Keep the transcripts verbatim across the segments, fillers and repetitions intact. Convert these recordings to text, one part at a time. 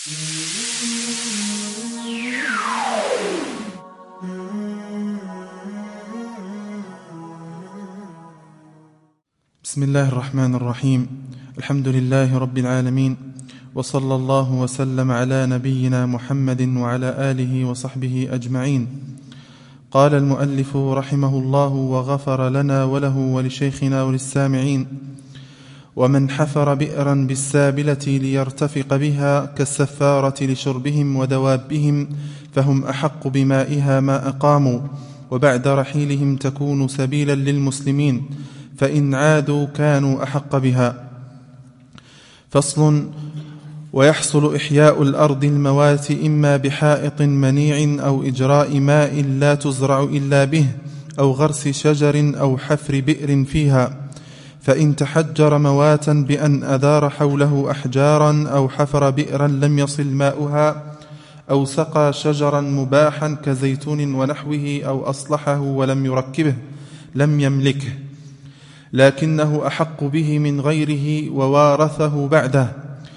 بسم الله الرحمن الرحيم. الحمد لله رب العالمين، وصلى الله وسلم على نبينا محمد وعلى آله وصحبه أجمعين. قال المؤلف رحمه الله وغفر لنا وله ولشيخنا وللسامعين: ومن حفر بئرا بالسابلة ليرتفق بها كالسفارة لشربهم ودوابهم فهم أحق بمائها ما أقاموا، وبعد رحيلهم تكون سبيلا للمسلمين، فإن عادوا كانوا أحق بها. فصل: ويحصل إحياء الأرض الموات إما بحائط منيع أو إجراء ماء لا تزرع إلا به، أو غرس شجر أو حفر بئر فيها. فإن تحجر مواتا بأن أدار حوله أحجارا أو حفر بئرا لم يصل ماؤها، أو سقى شجرا مباحا كزيتون ونحوه أو أصلحه ولم يركبه، لم يملكه، لكنه أحق به من غيره ووارثه بعده،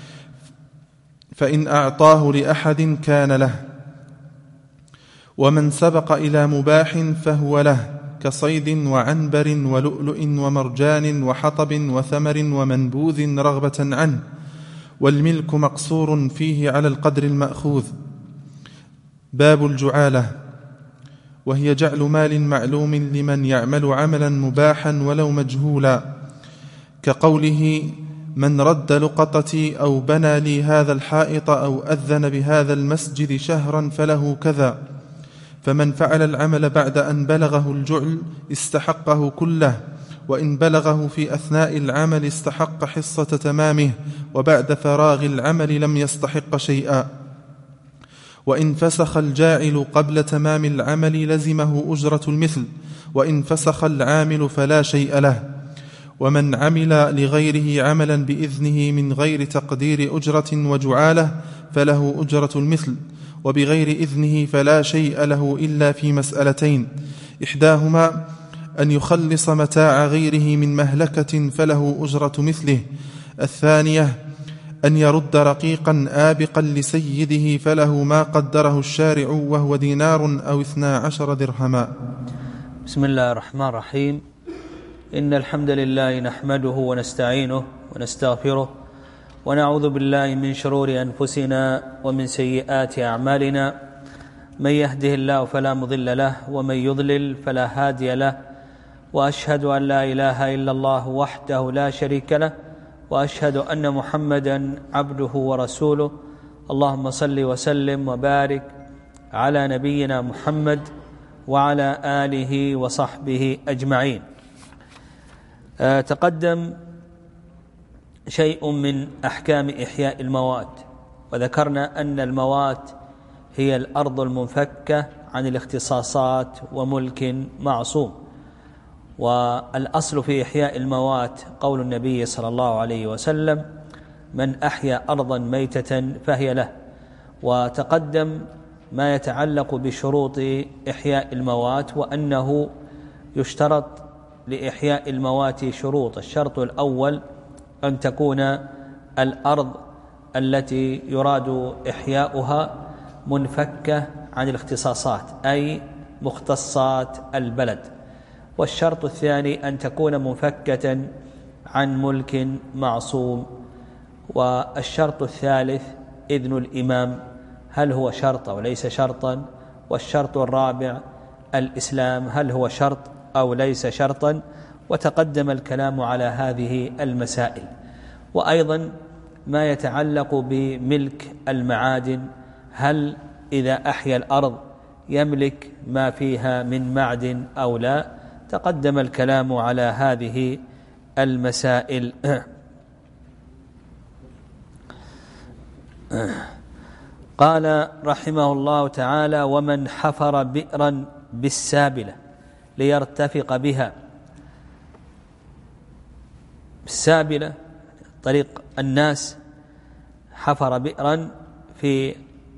فإن أعطاه لأحد كان له. ومن سبق إلى مباح فهو له، كصيد وعنبر ولؤلؤ ومرجان وحطب وثمر ومنبوذ رغبة عنه، والملك مقصور فيه على القدر المأخوذ. باب الجعالة، وهي جعل مال معلوم لمن يعمل عملا مباحا ولو مجهولا، كقوله: من رد لقطتي أو بنى لي هذا الحائط أو أذن بهذا المسجد شهرا فله كذا. فمن فعل العمل بعد أن بلغه الجعل استحقه كله، وإن بلغه في أثناء العمل استحق حصة تمامه، وبعد فراغ العمل لم يستحق شيئا. وإن فسخ الجاعل قبل تمام العمل لزمه أجرة المثل، وإن فسخ العامل فلا شيء له. ومن عمل لغيره عملا بإذنه من غير تقدير أجرة وجعالة فله أجرة المثل، وبغير إذنه فلا شيء له إلا في مسألتين: إحداهما أن يخلص متاع غيره من مهلكة فله أجرة مثله، الثانية أن يرد رقيقا آبقا لسيده فله ما قدره الشارع وهو دينار أو اثنا عشر درهما. بسم الله الرحمن الرحيم. إن الحمد لله نحمده ونستعينه ونستغفره، ونعوذ بالله من شرور أنفسنا ومن سيئات أعمالنا. من يهده الله فلا مضل له، ومن يضلل فلا هادي له، وأشهد أن لا إله إلا الله وحده لا شريك له، وأشهد أن محمدا عبده ورسوله. اللهم صل وسلم وبارك على نبينا محمد وعلى آله وصحبه أجمعين. أه تقدم شيء من أحكام إحياء الموات، وذكرنا أن الموات هي الأرض المنفكة عن الاختصاصات وملك معصوم. والأصل في إحياء الموات قول النبي صلى الله عليه وسلم: من أحيا أرضا ميتة فهي له. وتقدم ما يتعلق بشروط إحياء الموات، وأنه يشترط لإحياء الموات شروط. الشرط الأول أن تكون الأرض التي يراد إحياؤها منفكة عن الاختصاصات، أي مختصات البلد. والشرط الثاني أن تكون منفكة عن ملك معصوم. والشرط الثالث إذن الإمام، هل هو شرط أو ليس شرطا. والشرط الرابع الإسلام، هل هو شرط أو ليس شرطا. وتقدم الكلام على هذه المسائل. وأيضا ما يتعلق بملك المعادن، هل إذا أحيا الأرض يملك ما فيها من معدن أو لا. تقدم الكلام على هذه المسائل. قال رحمه الله تعالى: ومن حفر بئرا بالسابلة ليرتفق بها. السابلة طريق الناس، حفر بئرا في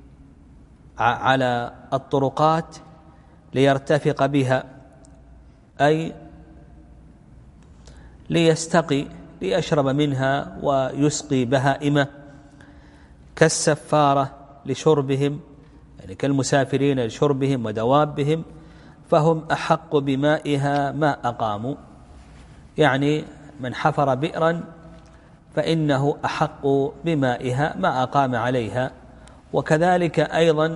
على الطرقات ليرتفق بها، أي ليستقي، ليشرب منها ويسقي بهائمه. كالسفارة لشربهم، يعني كالمسافرين لشربهم ودوابهم، فهم أحق بمائها ما أقاموا. يعني من حفر بئرا فإنه أحق بمائها ما أقام عليها. وكذلك أيضا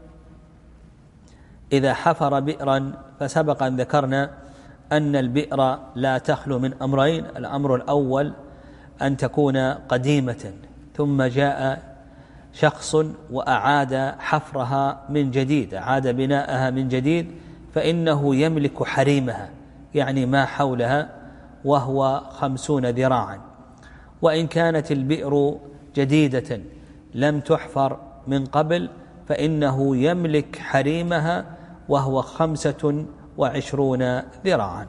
إذا حفر بئرا، فسبق أن ذكرنا أن البئر لا تخلو من أمرين: الأمر الأول أن تكون قديمة ثم جاء شخص وأعاد حفرها من جديد، أعاد بناءها من جديد، فإنه يملك حريمها، يعني ما حولها، وهو خمسون ذراعا. وإن كانت البئر جديدة لم تحفر من قبل فإنه يملك حريمها وهو خمسة وعشرون ذراعا.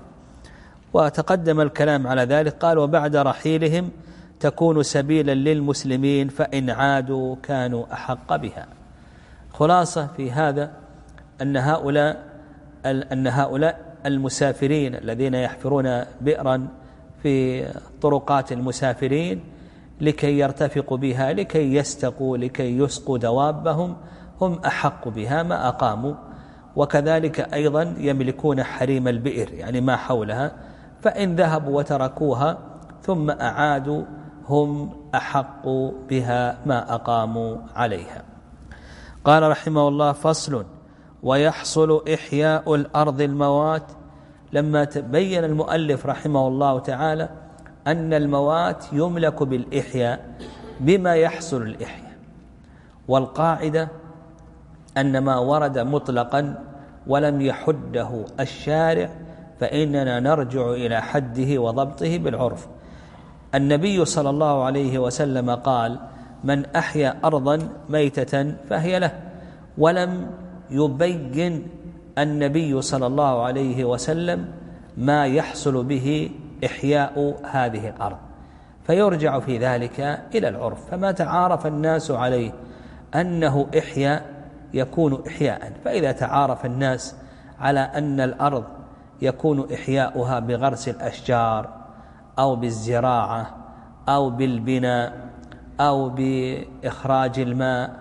وتقدم الكلام على ذلك. قال: وبعد رحيلهم تكون سبيلا للمسلمين فإن عادوا كانوا أحق بها. خلاصة في هذا أن هؤلاء أن هؤلاء المسافرين الذين يحفرون بئرا في طرقات المسافرين لكي يرتفقوا بها، لكي يستقوا، لكي يسقوا دوابهم، هم أحق بها ما أقاموا. وكذلك أيضا يملكون حريم البئر، يعني ما حولها، فإن ذهبوا وتركوها ثم أعادوا هم أحق بها ما أقاموا عليها. قال رحمه الله: فصل: ويحصل إحياء الأرض الموات. لما تبين المؤلف رحمه الله تعالى أن الموات يملك بالإحياء بما يحصل الإحياء، والقاعدة أن ما ورد مطلقا ولم يحده الشارع فإننا نرجع إلى حده وضبطه بالعرف. النبي صلى الله عليه وسلم قال: من أحيا أرضا ميتة فهي له، ولم يبين النبي صلى الله عليه وسلم ما يحصل به إحياء هذه الأرض، فيرجع في ذلك إلى العرف. فما تعارف الناس عليه أنه إحياء يكون إحياء، فإذا تعارف الناس على أن الأرض يكون إحياؤها بغرس الأشجار أو بالزراعة أو بالبناء أو بإخراج الماء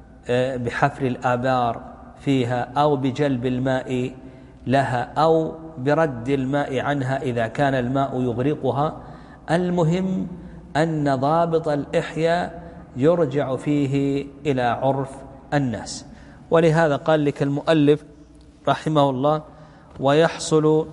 بحفر الآبار فيها أو بجلب الماء لها أو برد الماء عنها إذا كان الماء يغرقها، المهم أن ضابط الإحياء يرجع فيه إلى عرف الناس. ولهذا قال لك المؤلف رحمه الله: ويحصل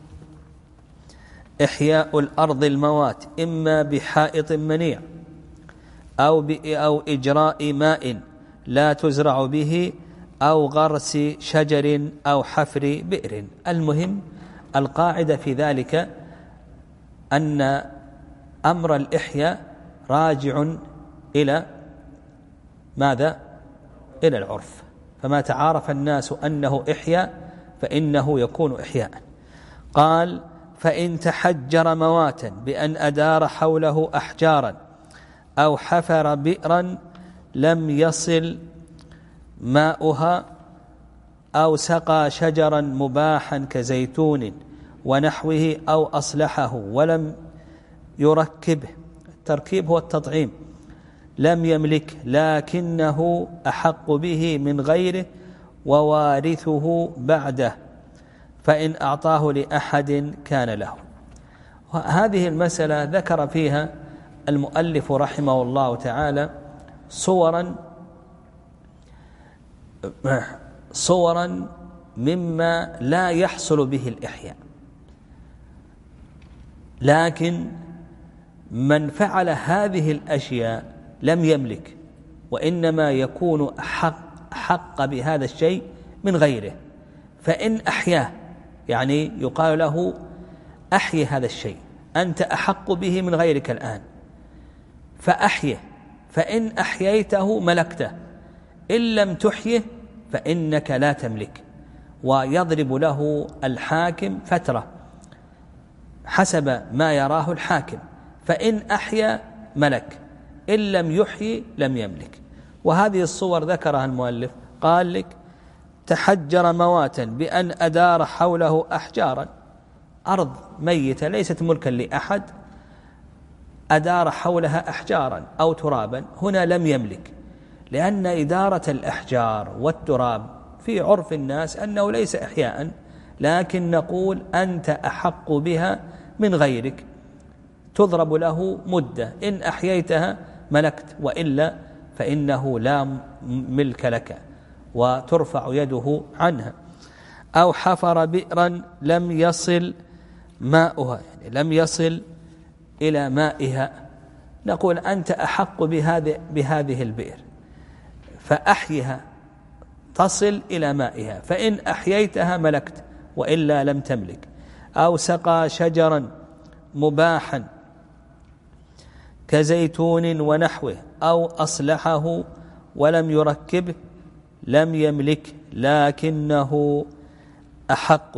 إحياء الأرض الموات إما بحائط منيع أو أو إجراء ماء لا تزرع به أو غرس شجر أو حفر بئر. المهم القاعدة في ذلك أن أمر الإحياء راجع إلى ماذا؟ إلى العرف. فما تعارف الناس أنه إحياء فإنه يكون إحياء. قال: فإن تحجر مواتا بأن أدار حوله أحجارا أو حفر بئرا لم يصل ماؤها أو سقى شجرا مباحا كزيتون ونحوه أو أصلحه ولم يركبه، التركيب هو التطعيم، لم يملك لكنه أحق به من غيره ووارثه بعده، فإن أعطاه لأحد كان له. هذه المسألة ذكر فيها المؤلف رحمه الله تعالى صورا صورا مما لا يحصل به الإحياء، لكن من فعل هذه الأشياء لم يملك، وإنما يكون حق, حق بهذا الشيء من غيره، فإن أحياه يعني يقال له: أحيي هذا الشيء، أنت أحق به من غيرك الآن، فأحيه، فإن أحييته ملكته، إن لم تحيه فإنك لا تملك. ويضرب له الحاكم فترة حسب ما يراه الحاكم، فإن أحيا ملك، إن لم يحيي لم يملك. وهذه الصور ذكرها المؤلف، قال لك: تحجر مواتا بأن أدار حوله أحجارا، أرض ميتة ليست ملكا لأحد، أدار حولها أحجارا أو ترابا، هنا لم يملك، لأن إدارة الأحجار والتراب في عرف الناس أنه ليس إحياء، لكن نقول أنت أحق بها من غيرك، تضرب له مدة، إن أحييتها ملكت، وإلا فإنه لا ملك لك وترفع يده عنها. أو حفر بئرا لم يصل ماؤها، يعني لم يصل إلى مائها، نقول أنت أحق بهذه, بهذه البئر فأحيها تصل إلى مائها، فإن أحييتها ملكت وإلا لم تملك. أو سقى شجرا مباحا كزيتون ونحوه أو أصلحه ولم يركبه لم يملك، لكنه أحق.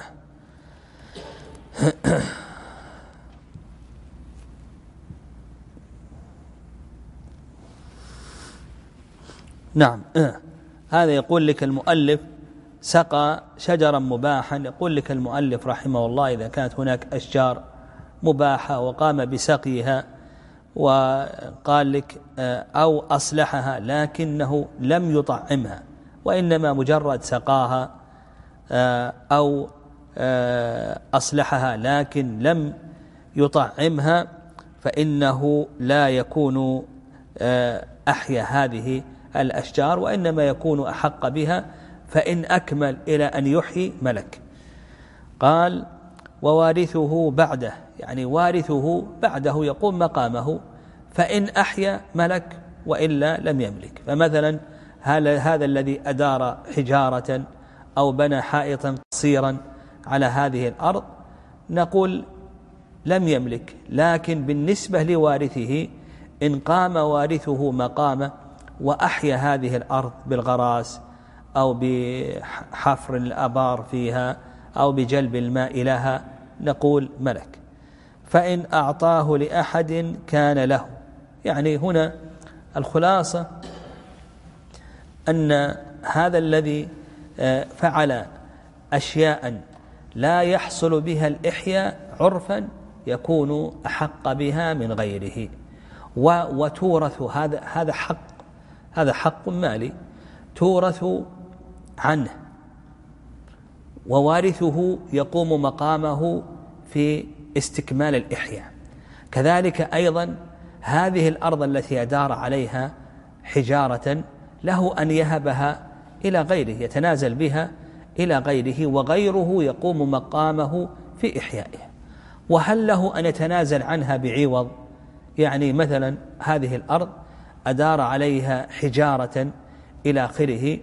نعم، هذا يقول لك المؤلف سقى شجرا مباحا، يقول لك المؤلف رحمه الله إذا كانت هناك أشجار مباحة وقام بسقيها، وقال لك أو أصلحها لكنه لم يطعمها، وإنما مجرد سقاها، أو أصلحها لكن لم يطعمها، فإنه لا يكون أحيا هذه الأشجار، وإنما يكون أحق بها، فإن أكمل إلى أن يحيي ملك. قال ووارثه بعده، يعني وارثه بعده يقوم مقامه، فإن أحيا ملك وإلا لم يملك. فمثلا هذا الذي أدار حجارة أو بنى حائطا قصيرا على هذه الأرض نقول لم يملك، لكن بالنسبة لوارثه إن قام وارثه مقامه وأحيا هذه الأرض بالغراس أو بحفر الأبار فيها أو بجلب الماء لها نقول ملك. فإن أعطاه لأحد كان له، يعني هنا الخلاصة أن هذا الذي فعل أشياء لا يحصل بها الإحياء عرفا يكون أحق بها من غيره، وتورث، هذا هذا حق، هذا حق مالي تورث عنه، ووارثه يقوم مقامه في استكمال الإحياء. كذلك أيضا هذه الأرض التي أدار عليها حجارة له أن يهبها إلى غيره، يتنازل بها إلى غيره، وغيره يقوم مقامه في إحيائها. وهل له أن يتنازل عنها بعوض؟ يعني مثلا هذه الأرض أدار عليها حجارة إلى آخره،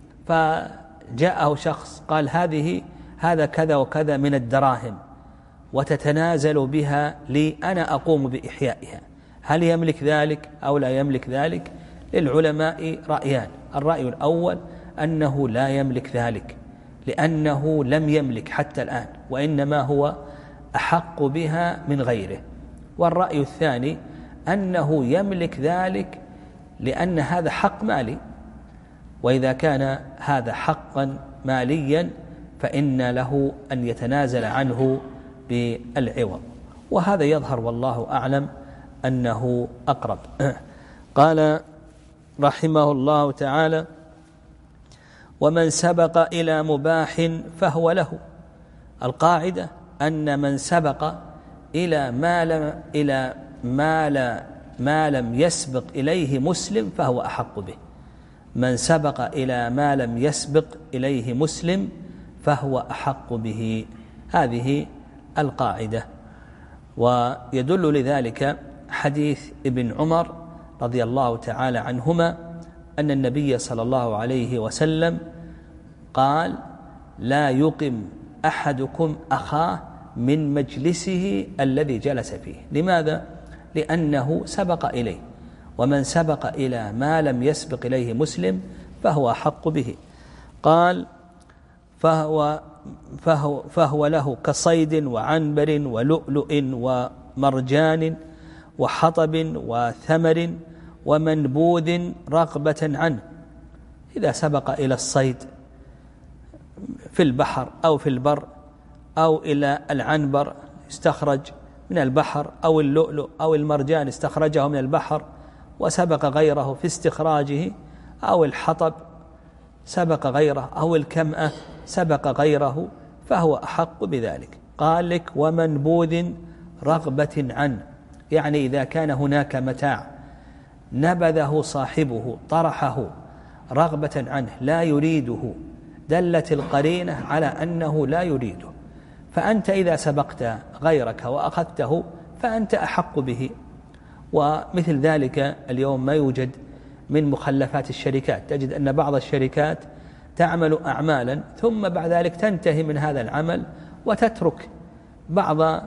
فجاءه شخص قال هذه هذا كذا وكذا من الدراهم وتتنازل بها لي أنا أقوم بإحيائها، هل يملك ذلك أو لا يملك ذلك؟ للعلماء رأيان. الرأي الأول أنه لا يملك ذلك لأنه لم يملك حتى الآن، وإنما هو أحق بها من غيره. والرأي الثاني أنه يملك ذلك لأن هذا حق مالي، وإذا كان هذا حقا ماليا فإن له أن يتنازل عنه بالعوض، وهذا يظهر والله أعلم أنه أقرب. قال رحمه الله تعالى ومن سبق إلى مباح فهو له. القاعدة أن من سبق إلى ما لم, إلى ما لا ما لم يسبق إليه مسلم فهو أحق به. من سبق إلى ما لم يسبق إليه مسلم فهو أحق به، هذه القاعدة. ويدل لذلك حديث ابن عمر رضي الله تعالى عنهما أن النبي صلى الله عليه وسلم قال لا يقم أحدكم أخاه من مجلسه الذي جلس فيه. لماذا؟ لأنه سبق إليه، ومن سبق إلى ما لم يسبق إليه مسلم فهو أحق به. قال فهو, فهو, فهو له كصيد وعنبر ولؤلؤ ومرجان وحطب وثمر ومنبوذ رغبة عنه. إذا سبق إلى الصيد في البحر أو في البر أو إلى العنبر استخرج من البحر، أو اللؤلؤ أو المرجان استخرجه من البحر وسبق غيره في استخراجه، أو الحطب سبق غيره، أو الكمأة سبق غيره، فهو أحق بذلك. قال لك ومنبوذ رغبة عنه، يعني إذا كان هناك متاع نبذه صاحبه طرحه رغبة عنه لا يريده، دلت القرينة على أنه لا يريده، فأنت إذا سبقت غيرك وأخذته فأنت أحق به. ومثل ذلك اليوم ما يوجد من مخلفات الشركات، تجد أن بعض الشركات تعمل أعمالا ثم بعد ذلك تنتهي من هذا العمل وتترك بعض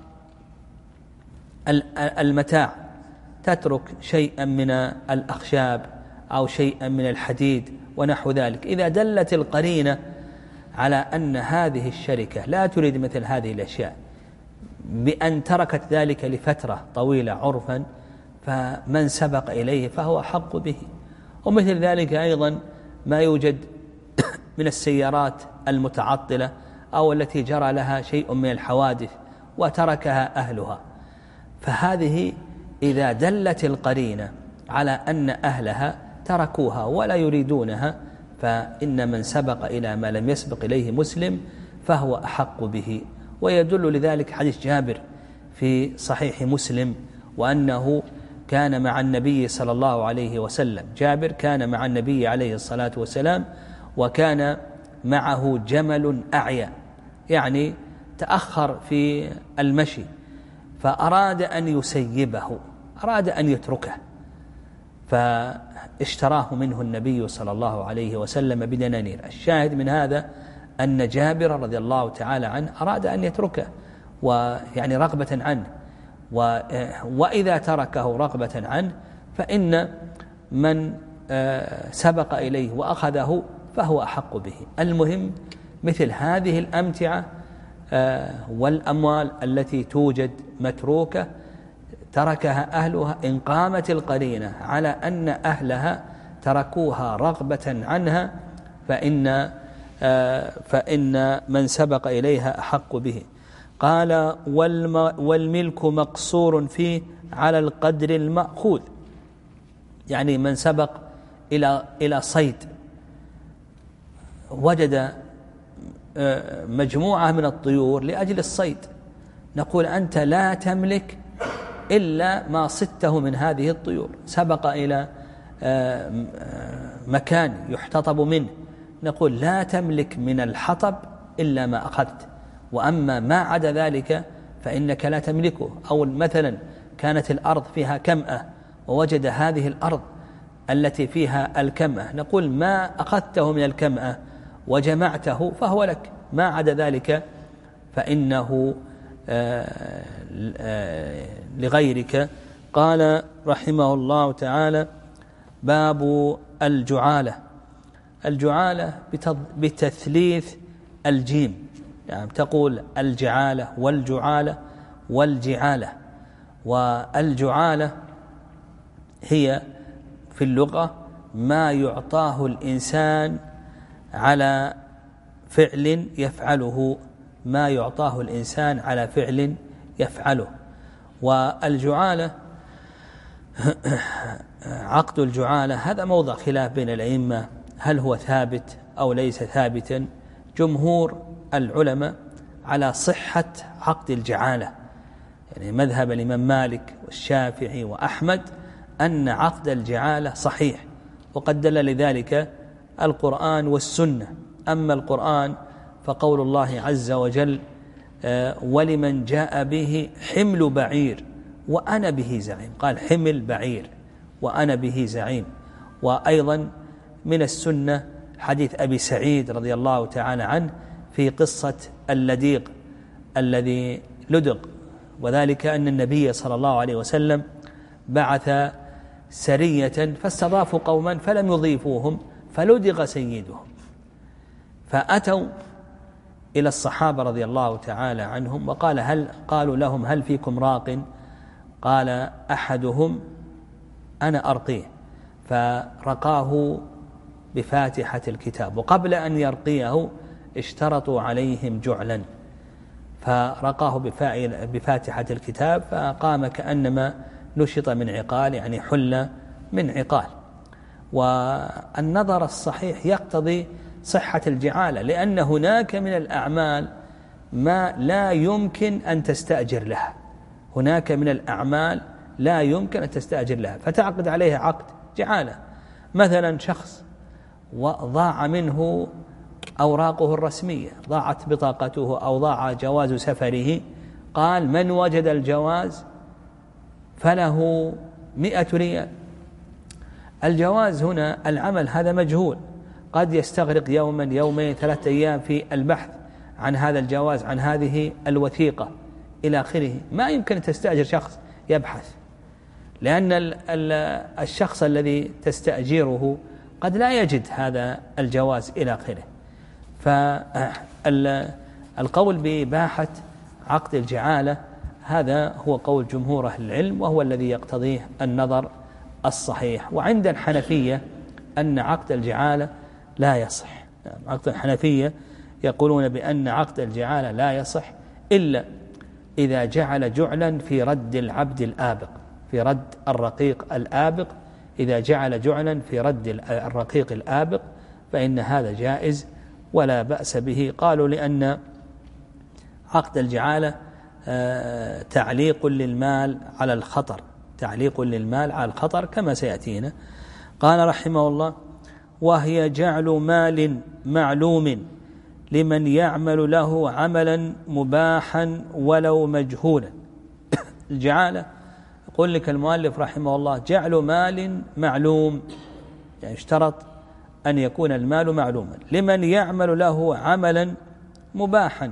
المتاع، تترك شيئا من الأخشاب أو شيئا من الحديد ونحو ذلك. إذا دلت القرينة على أن هذه الشركة لا تريد مثل هذه الأشياء بأن تركت ذلك لفترة طويلة عرفا، فمن سبق إليه فهو حق به. ومثل ذلك أيضا ما يوجد من السيارات المتعطلة أو التي جرى لها شيء من الحوادث وتركها أهلها، فهذه إذا دلت القرينة على أن أهلها تركوها ولا يريدونها، فإن من سبق إلى ما لم يسبق إليه مسلم فهو أحق به. ويدل لذلك حديث جابر في صحيح مسلم، وأنه كان مع النبي صلى الله عليه وسلم، جابر كان مع النبي عليه الصلاة والسلام وكان معه جمل أعيا، يعني تأخر في المشي، فأراد أن يسيبه، أراد أن يتركه، فاشتراه منه النبي صلى الله عليه وسلم بدنانير. الشاهد من هذا أن جابر رضي الله تعالى عنه أراد أن يتركه، ويعني رغبة عنه، وإذا تركه رغبة عنه فإن من سبق إليه وأخذه فهو أحق به. المهم مثل هذه الأمتعة والأموال التي توجد متروكة تركها أهلها، إن قامت القرينة على أن أهلها تركوها رغبة عنها فإن فإن من سبق إليها أحق به. قال والملك مقصور فيه على القدر المأخوذ، يعني من سبق إلى إلى صيد وجد مجموعة من الطيور لأجل الصيد، نقول أنت لا تملك إلا ما صدته من هذه الطيور. سبق إلى مكان يحتطب منه، نقول لا تملك من الحطب إلا ما أخذت، وأما ما عدا ذلك فإنك لا تملكه. أو مثلا كانت الأرض فيها كمأة ووجد هذه الأرض التي فيها الكمأة، نقول ما أخذته من الكمأة وجمعته فهو لك، ما عدا ذلك فإنه لغيرك. قال رحمه الله تعالى باب الجعالة. الجعالة بتثليث الجيم، يعني تقول الجعالة والجعالة والجعالة. والجعالة هي في اللغة ما يعطاه الإنسان على فعل يفعله، ما يعطاه الإنسان على فعل يفعله. والجعالة عقد الجعالة هذا موضع خلاف بين الأئمة، هل هو ثابت أو ليس ثابتا. جمهور العلماء على صحة عقد الجعالة، يعني مذهب الإمام مالك والشافعي وأحمد أن عقد الجعالة صحيح، وقد دل لذلك القرآن والسنة. أما القرآن فقول الله عز وجل ولمن جاء به حمل بعير وأنا به زعيم، قال حمل بعير وأنا به زعيم. وأيضا من السنة حديث أبي سعيد رضي الله تعالى عنه في قصة اللديق الذي لدق، وذلك أن النبي صلى الله عليه وسلم بعث سرية فاستضافوا قوما فلم يضيفوهم فلدغ سيدهم، فأتوا إلى الصحابة رضي الله تعالى عنهم وقال هل قالوا لهم هل فيكم راق؟ قال أحدهم أنا أرقيه، فرقاه بفاتحة الكتاب، وقبل أن يرقيه اشترطوا عليهم جعلا، فرقاه بفاتحة الكتاب فقام كأنما نشط من عقال، يعني حل من عقال. والنظر الصحيح يقتضي صحة الجعالة، لأن هناك من الأعمال ما لا يمكن أن تستأجر لها، هناك من الأعمال لا يمكن أن تستأجر لها فتعقد عليها عقد جعالة. مثلا شخص وضاع منه أوراقه الرسمية، ضاعت بطاقته أو ضاع جواز سفره، قال من وجد الجواز فله مئة ريال. الجواز هنا العمل هذا مجهول، قد يستغرق يوما يومين ثلاثة أيام في البحث عن هذا الجواز، عن هذه الوثيقة إلى آخره. ما يمكن تستأجر شخص يبحث، لأن الشخص الذي تستأجره قد لا يجد هذا الجواز إلى آخره. فالقول بإباحة عقد الجعالة هذا هو قول جمهور أهل العلم، وهو الذي يقتضيه النظر الصحيح. وعند الحنفية أن عقد الجعالة لا يصح. عقد الحنفية يقولون بأن عقد الجعالة لا يصح إلا إذا جعل جعلا في رد العبد الآبق، في رد الرقيق الآبق. إذا جعل جعلا في رد الرقيق الآبق فإن هذا جائز ولا بأس به. قالوا لأن عقد الجعالة تعليق للمال على الخطر، تعليق للمال على الخطر كما سيأتينا. قال رحمه الله: وهي جعل مال معلوم لمن يعمل له عملا مباحا ولو مجهولا. الجعالة يقول لك المؤلف رحمه الله جعل مال معلوم، يعني اشترط أن يكون المال معلوما، لمن يعمل له عملا مباحا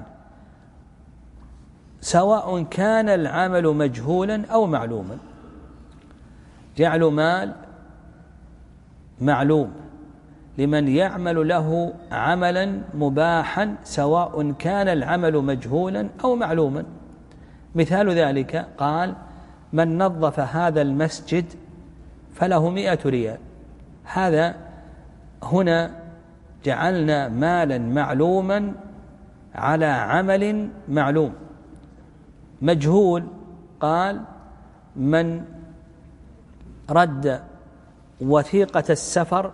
سواء كان العمل مجهولا أو معلوما. جعل مال معلوم لمن يعمل له عملا مباحا سواء كان العمل مجهولا أو معلوما. مثال ذلك قال: من نظف هذا المسجد فله مئة ريال. هذا هنا جعلنا مالا معلوما على عمل معلوم. مجهول قال: من رد وثيقة السفر،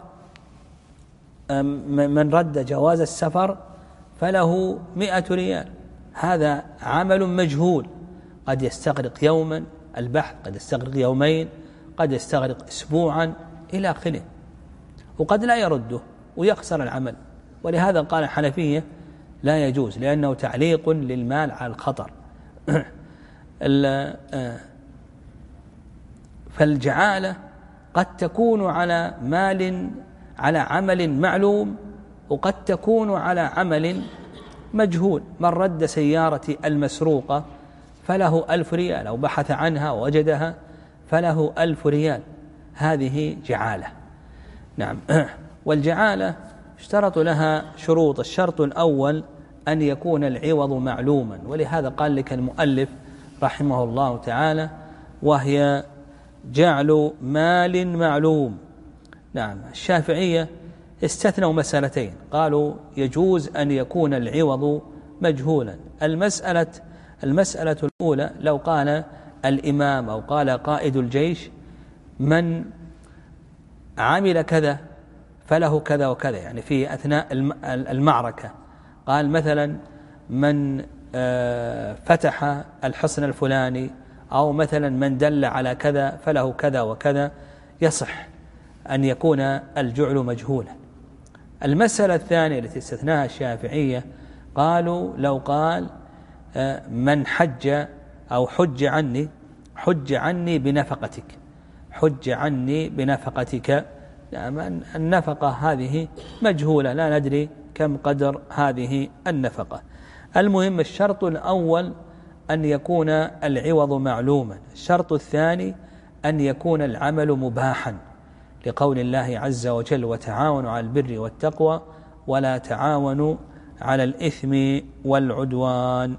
من رد جواز السفر فله مئة ريال. هذا عمل مجهول، قد يستغرق يوما البحث، قد يستغرق يومين، قد يستغرق أسبوعا إلى آخره، وقد لا يرده ويخسر العمل. ولهذا قال الحنفية لا يجوز، لأنه تعليق للمال على الخطر. فالجعالة قد تكون على مال، على عمل معلوم، وقد تكون على عمل مجهول. من رد سيارتي المسروقة فله ألف ريال، أو بحث عنها ووجدها فله ألف ريال. هذه جعالة. نعم. والجعالة اشترط لها شروط. الشرط الأول أن يكون العوض معلوما، ولهذا قال لك المؤلف رحمه الله تعالى: وهي جعل مال معلوم. نعم. الشافعية استثنوا مسألتين، قالوا يجوز أن يكون العوض مجهولا. المسألة المسألة الأولى لو قال الإمام أو قال قائد الجيش: من عمل كذا فله كذا وكذا، يعني في أثناء المعركة قال مثلا من فتح الحصن الفلاني، أو مثلا من دل على كذا فله كذا وكذا، يصح أن يكون الجعل مجهولا. المسألة الثانية التي استثناها الشافعية قالوا لو قال من حج أو حج عني، حج عني بنفقتك، حج عني بنفقتك. النفقة هذه مجهولة، لا ندري كم قدر هذه النفقة. المهم الشرط الأول أن يكون العوض معلوما. الشرط الثاني أن يكون العمل مباحا، لقول الله عز وجل: وتعاونوا على البر والتقوى ولا تعاونوا على الإثم والعدوان.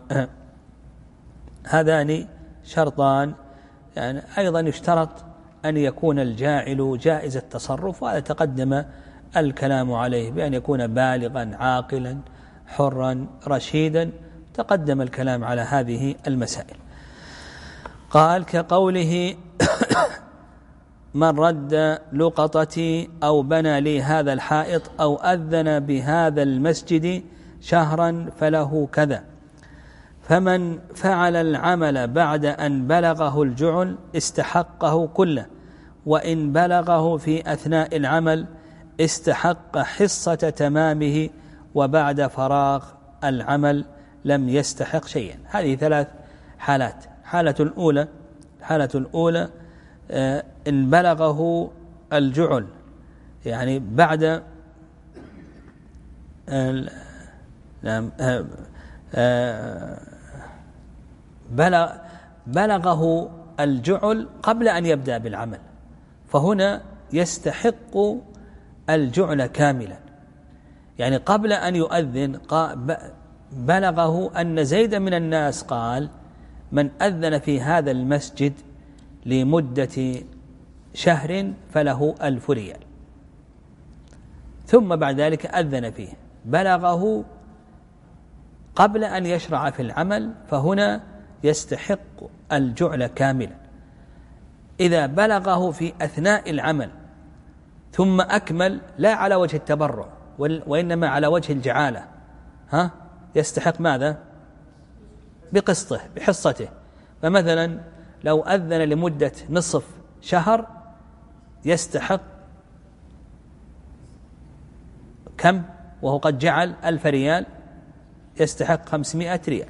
هذان شرطان. يعني أيضا يشترط أن يكون الجاعل جائز التصرف، وهذا تقدم الكلام عليه، بأن يكون بالغا عاقلا حرا رشيدا، تقدم الكلام على هذه المسائل. قال: كقوله من رد لقطتي أو بنى لي هذا الحائط أو أذن بهذا المسجد شهرا فله كذا. فمن فعل العمل بعد أن بلغه الجعل استحقه كله، وإن بلغه في أثناء العمل استحق حصة تمامه، وبعد فراغ العمل لم يستحق شيئا. هذه ثلاث حالات. حالة الأولى حالة الأولى آه إن بلغه الجعل، يعني بعد آه نعم آه آه بلغ بلغه الجعل قبل أن يبدأ بالعمل، فهنا يستحق الجعل كاملا. يعني قبل أن يؤذن بلغه أن زيد من الناس قال: من أذن في هذا المسجد لمدة شهر فله ألف ريال. ثم بعد ذلك أذن فيه، بلغه قبل أن يشرع في العمل، فهنا يستحق الجعل كاملا. إذا بلغه في أثناء العمل ثم أكمل، لا على وجه التبرع وإنما على وجه الجعالة، ها يستحق ماذا؟ بقسطه بحصته. فمثلا لو أذن لمدة نصف شهر يستحق كم؟ وهو قد جعل ألف ريال يستحق خمسمائة ريال.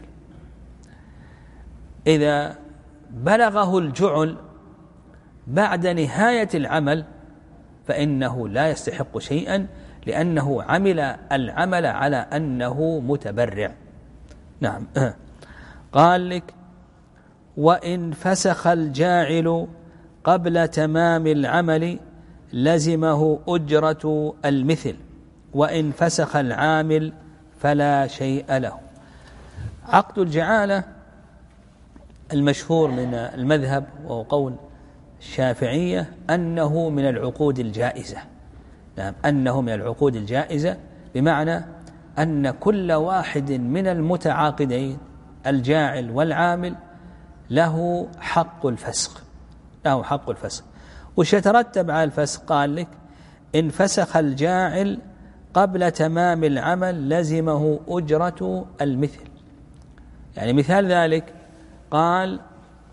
إذا بلغه الجعل بعد نهاية العمل فإنه لا يستحق شيئا، لأنه عمل العمل على أنه متبرع. نعم. قال لك: وإن فسخ الجاعل قبل تمام العمل لزمه أجرة المثل، وإن فسخ العامل فلا شيء له. عقد الجعالة المشهور من المذهب وهو قول الشافعية أنه من العقود الجائزة. نعم، أنه من العقود الجائزة، بمعنى أن كل واحد من المتعاقدين الجاعل والعامل له حق الفسخ له حق الفسخ. وش يترتب على الفسخ؟ قال لك: إن فسخ الجاعل قبل تمام العمل لزمه أجرة المثل. يعني مثال ذلك قال: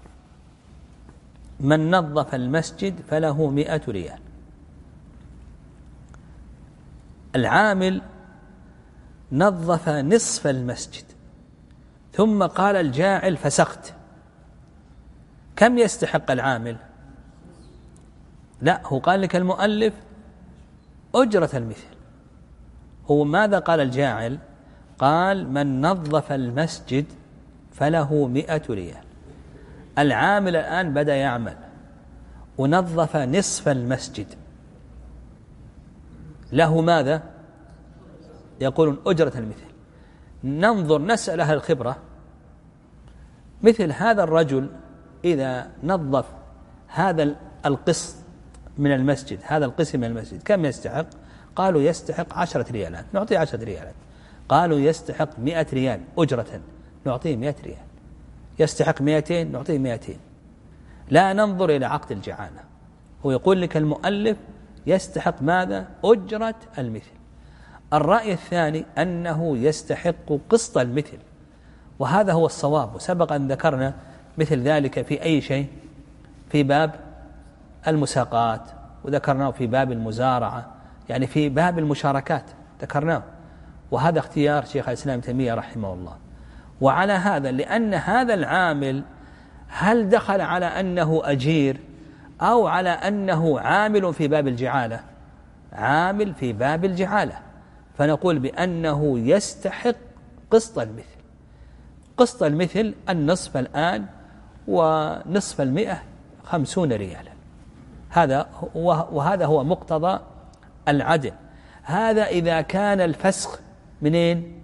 من نظف المسجد فله مئة ريال. العامل نظف نصف المسجد، ثم قال الجاعل: فسخت. كم يستحق العامل؟ لا، هو قال لك المؤلف أجرة المثل. هو ماذا قال الجاعل؟ قال: من نظف المسجد فله مئة ريال. العامل الآن بدأ يعمل ونظف نصف المسجد، له ماذا؟ يقولون أجرة المثل. ننظر نسأل أهل الخبرة، مثل هذا الرجل إذا نظف هذا القسط من المسجد، هذا القسم من المسجد، كم يستحق؟ قالوا يستحق عشرة ريالات، نعطيه عشرة ريالات. قالوا يستحق مئة ريال أجرة، نعطيه مئة ريال. يستحق مئتين، نعطيه مئتين. لا ننظر إلى عقد الجعالة. هو يقول لك المؤلف يستحق ماذا؟ أجرة المثل. الرأي الثاني أنه يستحق قسط المثل، وهذا هو الصواب. وسبق أن ذكرنا مثل ذلك في أي شيء، في باب المساقات، وذكرناه في باب المزارعة، يعني في باب المشاركات ذكرناه. وهذا اختيار شيخ الإسلام تيمية رحمه الله. وعلى هذا، لأن هذا العامل هل دخل على أنه أجير أو على أنه عامل في باب الجعالة؟ عامل في باب الجعالة، فنقول بأنه يستحق قسط المثل. قسط المثل النصف الآن، ونصف المئة خمسون ريالا. هذا وهذا هو مقتضى العدل. هذا إذا كان الفسخ منين؟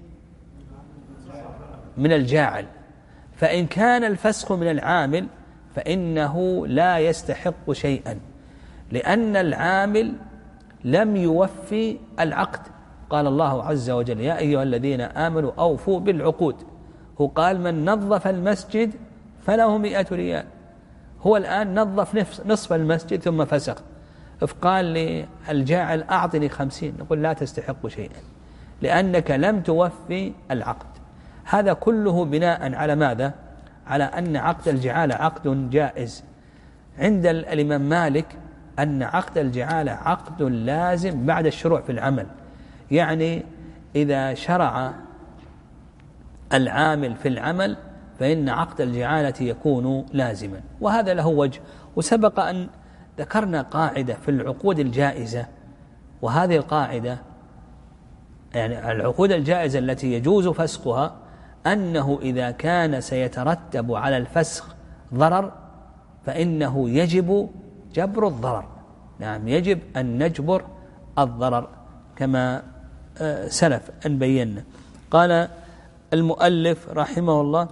من الجاعل. فإن كان الفسخ من العامل فإنه لا يستحق شيئا، لأن العامل لم يوفي العقد. قال الله عز وجل: يا أيها الذين آمنوا أوفوا بالعقود. هو قال: من نظف المسجد فله مئة ريال. هو الآن نظف نصف المسجد ثم فسخ، فقال لي الجاعل أعطني خمسين، نقول لا تستحق شيئا لأنك لم توفي العقد. هذا كله بناء على ماذا؟ على أن عقد الجعالة عقد جائز. عند الإمام مالك أن عقد الجعالة عقد لازم بعد الشروع في العمل، يعني إذا شرع العامل في العمل فإن عقد الجعالة يكون لازما، وهذا له وجه. وسبق أن ذكرنا قاعدة في العقود الجائزة، وهذه القاعدة يعني العقود الجائزة التي يجوز فسخها أنه إذا كان سيترتب على الفسخ ضرر فإنه يجب جبر الضرر. نعم، يجب أن نجبر الضرر كما سلف أن بينا. قال المؤلف رحمه الله: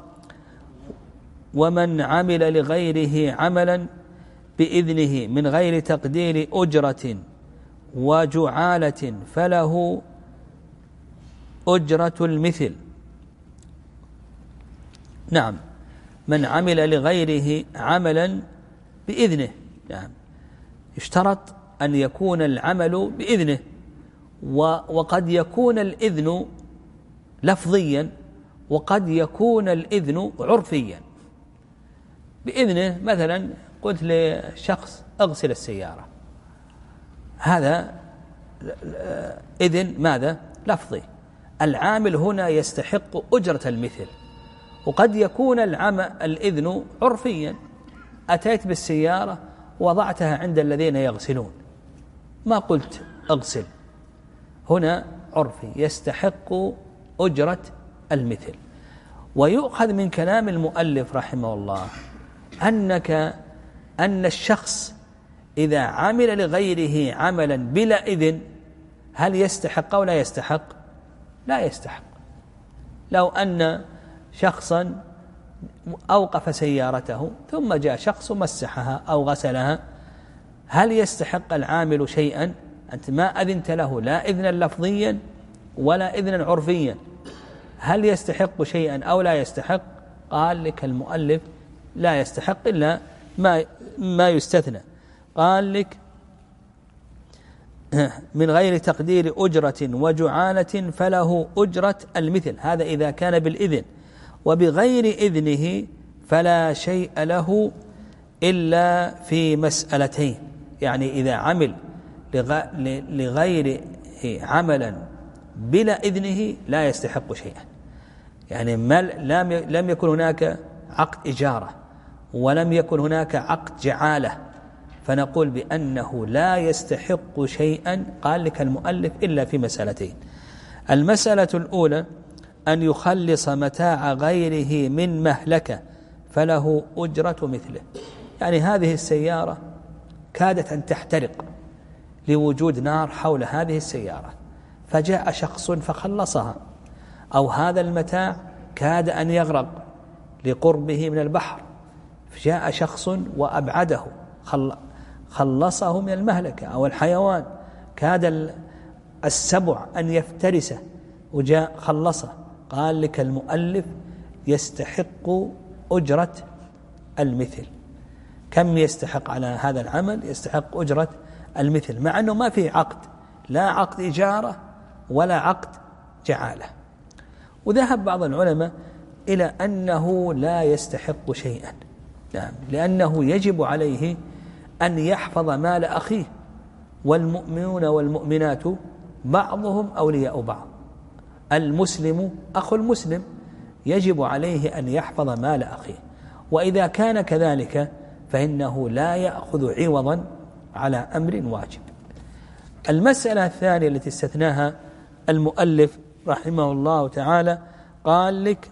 ومن عمل لغيره عملا بإذنه من غير تقدير أجرة وجعالة فله أجرة المثل. نعم، من عمل لغيره عملا بإذنه، نعم، اشترط أن يكون العمل بإذنه، وقد يكون الإذن لفظيا وقد يكون الإذن عرفيا. بإذنه مثلا قلت لشخص اغسل السيارة، هذا إذن ماذا؟ لفظي. العامل هنا يستحق أجرة المثل. وقد يكون العمل الإذن عرفيا، أتيت بالسيارة وضعتها عند الذين يغسلون، ما قلت اغسل، هنا عرفي يستحق أجرة المثل. ويؤخذ من كلام المؤلف رحمه الله أنك أن الشخص إذا عمل لغيره عملا بلا إذن هل يستحق أو لا يستحق؟ لا يستحق. لو أن شخصا أوقف سيارته ثم جاء شخص مسحها أو غسلها، هل يستحق العامل شيئا؟ أنت ما أذنت له لا إذنا لفظيا ولا إذنا عرفيا، هل يستحق شيئا أو لا يستحق؟ قال لك المؤلف لا يستحق إلا ما ما يستثنى. قال لك من غير تقدير أجرة وجعالة فله أجرة المثل، هذا إذا كان بالإذن. وبغير إذنه فلا شيء له إلا في مسألتين، يعني إذا عمل لغير عملا بلا إذنه لا يستحق شيئا، يعني لم يكن هناك عقد إجارة ولم يكن هناك عقد جعالة، فنقول بأنه لا يستحق شيئا. قال لك المؤلف إلا في مسألتين. المسألة الأولى أن يخلص متاع غيره من مهلكة فله أجرة مثله، يعني هذه السيارة كادت أن تحترق لوجود نار حول هذه السيارة، فجاء شخص فخلصها، أو هذا المتاع كاد أن يغرق لقربه من البحر، فجاء شخص وأبعده خلصه من المهلكة، أو الحيوان كاد السبع أن يفترسه وجاء خلصه. قال لك المؤلف يستحق أجرة المثل. كم يستحق على هذا العمل؟ يستحق أجرة المثل، مع أنه ما في عقد، لا عقد إجارة ولا عقد جعالة. وذهب بعض العلماء إلى أنه لا يستحق شيئا، نعم، لأنه يجب عليه أن يحفظ مال أخيه، والمؤمنون والمؤمنات بعضهم أولياء بعض، المسلم أخو المسلم، يجب عليه أن يحفظ مال أخيه، وإذا كان كذلك فإنه لا يأخذ عوضا على أمر واجب. المسألة الثانية التي استثناها المؤلف رحمه الله تعالى قال لك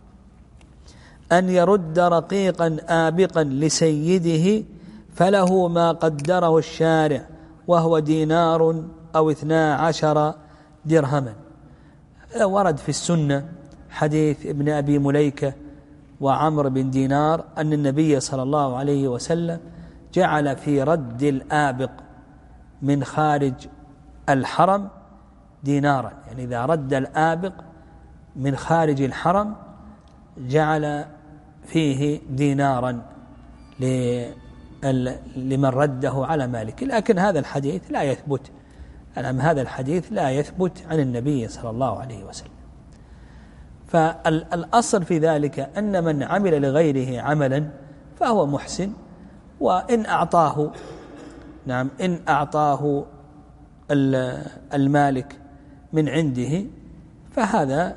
أن يرد رقيقا آبقا لسيده فله ما قدره الشارع وهو دينار أو اثنا عشر درهما. ورد في السنة حديث ابن أبي مليكة وعمر بن دينار أن النبي صلى الله عليه وسلم جعل في رد الآبق من خارج الحرم دينارا، يعني إذا رد الآبق من خارج الحرم جعل فيه دينارا لمن رده على مالك. لكن هذا الحديث لا يثبت، هذا الحديث لا يثبت عن النبي صلى الله عليه وسلم. فالأصل في ذلك أن من عمل لغيره عملا فهو محسن، وإن أعطاه نعم إن أعطاه المالك من عنده فهذا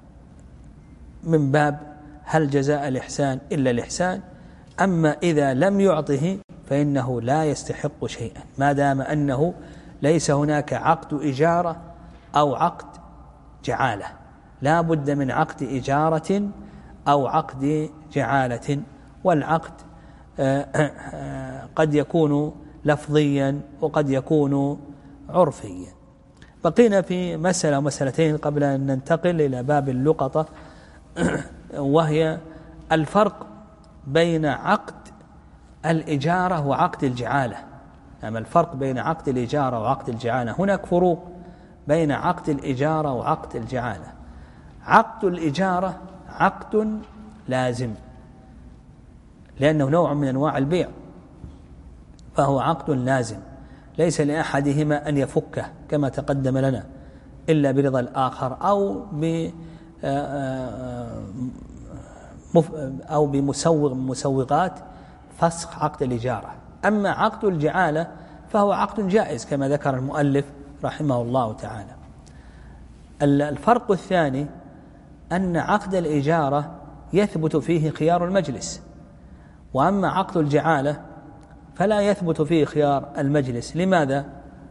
من باب هل جزاء الإحسان إلا الإحسان. أما إذا لم يعطه فإنه لا يستحق شيئا ما دام أنه ليس هناك عقد إجارة أو عقد جعالة، لا بد من عقد إجارة أو عقد جعالة، والعقد قد يكون لفظيا وقد يكون عرفيا. بقينا في مسألة ومسألتين قبل أن ننتقل إلى باب اللقطة، وهي الفرق بين عقد الإجارة وعقد الجعالة. يعني الفرق بين عقد الإجارة وعقد الجعالة، هناك فروق بين عقد الإجارة وعقد الجعالة. عقد الإجارة عقد لازم لأنه نوع من أنواع البيع، فهو عقد لازم ليس لأحدهما أن يفكه كما تقدم لنا إلا برضا الآخر أو ب أو بمسوغ مسوغات فسخ عقد الإجارة. أما عقد الجعالة فهو عقد جائز كما ذكر المؤلف رحمه الله تعالى. الفرق الثاني أن عقد الإجارة يثبت فيه خيار المجلس، وأما عقد الجعالة فلا يثبت فيه خيار المجلس. لماذا؟